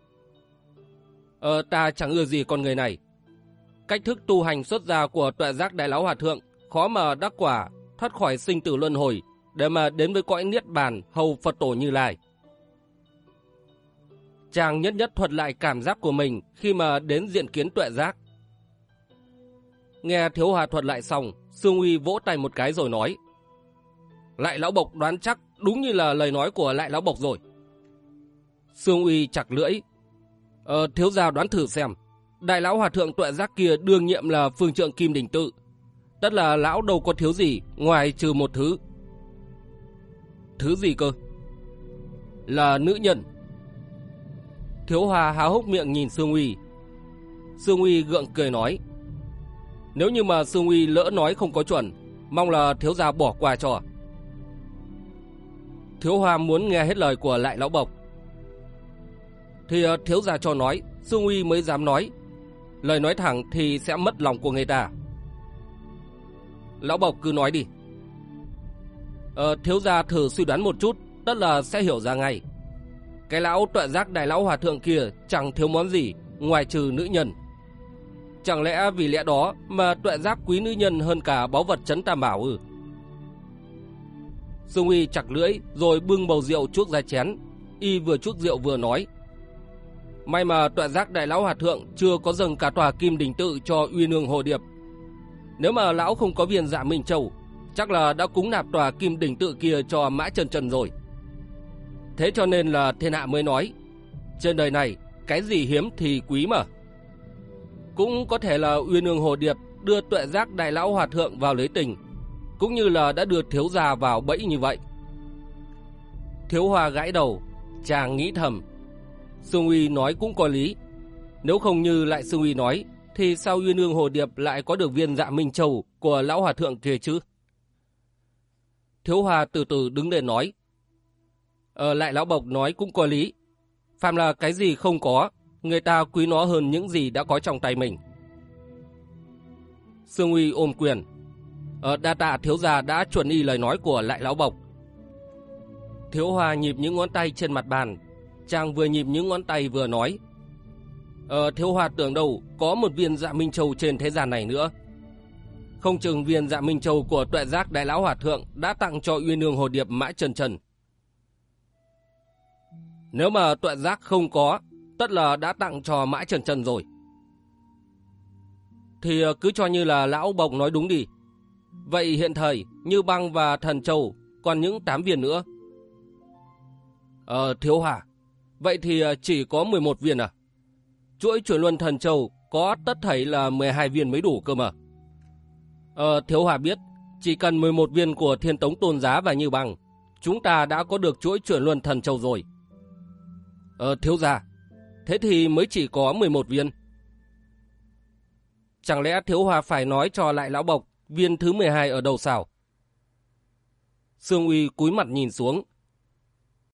Ta chẳng ưa gì con người này. Cách thức tu hành xuất gia của Tuệ Giác đại lão hòa thượng khó mà đắc quả, thoát khỏi sinh tử luân hồi để mà đến với cõi niết bàn hầu Phật tổ Như Lai. Chàng nhất nhất thuật lại cảm giác của mình khi mà đến diện kiến Tuệ Giác. Nghe Thiếu Hoa thuật lại xong, Sương Uy vỗ tay một cái rồi nói. Lại lão Bộc đoán chắc đúng như là lời nói của lại lão Bộc rồi. Sương Uy chặt lưỡi. Thiếu gia đoán thử xem. Đại lão hòa thượng Tuệ Giác kia đương nhiệm là phương trượng Kim Đỉnh Tự. Tất là lão đâu có thiếu gì ngoài trừ một thứ. Thứ gì cơ? Là nữ nhân. Thiếu Hoa há hốc miệng nhìn Sương Uy. Sương Uy gượng cười nói. Nếu như mà Sương Uy lỡ nói không có chuẩn, mong là thiếu gia bỏ qua cho. Thiếu Hoa muốn nghe hết lời của lại lão Bộc. Thì thiếu gia cho nói, Sương Uy mới dám nói. Lời nói thẳng thì sẽ mất lòng của người ta. Lão Bộc cứ nói đi. Thiếu gia thử suy đoán một chút, tất là sẽ hiểu ra ngay. Cái lão Tuệ Giác đại lão hòa thượng kia chẳng thiếu món gì ngoài trừ nữ nhân. Chẳng lẽ vì lẽ đó mà Tuệ Giác quý nữ nhân hơn cả báu vật trấn Tam Bảo ư? Sương Uy chặt lưỡi rồi bưng bầu rượu chuốc ra chén. Y vừa chuốc rượu vừa nói. May mà Tuệ Giác đại lão hòa thượng chưa có dâng cả tòa Kim Đỉnh Tự cho Uyên Ương Hồ Điệp. Nếu mà lão không có viên Dạ Minh Châu, chắc là đã cúng nạp tòa Kim Đỉnh Tự kia cho Mã Chân Chân rồi. Thế cho nên là thiên hạ mới nói, trên đời này cái gì hiếm thì quý mà. Cũng có thể là Uyên Ương Hồ Điệp đưa Tuệ Giác đại lão hòa thượng vào lấy tình, cũng như là đã đưa thiếu gia vào bẫy như vậy. Thiếu Hoa gãi đầu, chàng nghĩ thầm. Sương Uy nói cũng có lý. Nếu không như lại Sương Uy nói, thì sao Uyên Ương Hồ Điệp lại có được viên Dạ Minh Châu của lão hòa thượng kia chứ? Thiếu Hoa từ từ đứng lên nói. Lại lão Bộc nói cũng có lý. Phàm là cái gì không có, người ta quý nó hơn những gì đã có trong tay mình. Sương Uy ôm quyền. Đa tạ thiếu gia đã chuẩn y lời nói của lại lão Bộc. Thiếu Hoa nhịp những ngón tay trên mặt bàn. Chàng vừa nhịp những ngón tay vừa nói. Thiếu Hoa tưởng đâu có một viên Dạ Minh Châu trên thế gian này nữa. Không chừng viên Dạ Minh Châu của Tuệ Giác đại lão hòa thượng đã tặng cho Uyên Ương Hồ Điệp Mã Chân Chân. Nếu mà Tuệ Giác không có, tất là đã tặng cho Mã Chân Chân rồi. Thì cứ cho như là lão Bộc nói đúng đi. Vậy hiện thời Như Băng và Thần Châu còn những 8 viên nữa. Thiếu Hoa, vậy thì chỉ có 11 viên à? Chuỗi chuyển luân Thần Châu có tất thảy là 12 viên mới đủ cơ mà. Thiếu Hoa biết, chỉ cần 11 viên của Thiên Tống Tôn Giá và Như Băng, chúng ta đã có được chuỗi chuyển luân Thần Châu rồi. Thiếu gia, thế thì mới chỉ có 11 viên. Chẳng lẽ Thiếu Hoa phải nói cho lại lão Bộc viên thứ 12 ở đâu sao? Sương Uy cúi mặt nhìn xuống,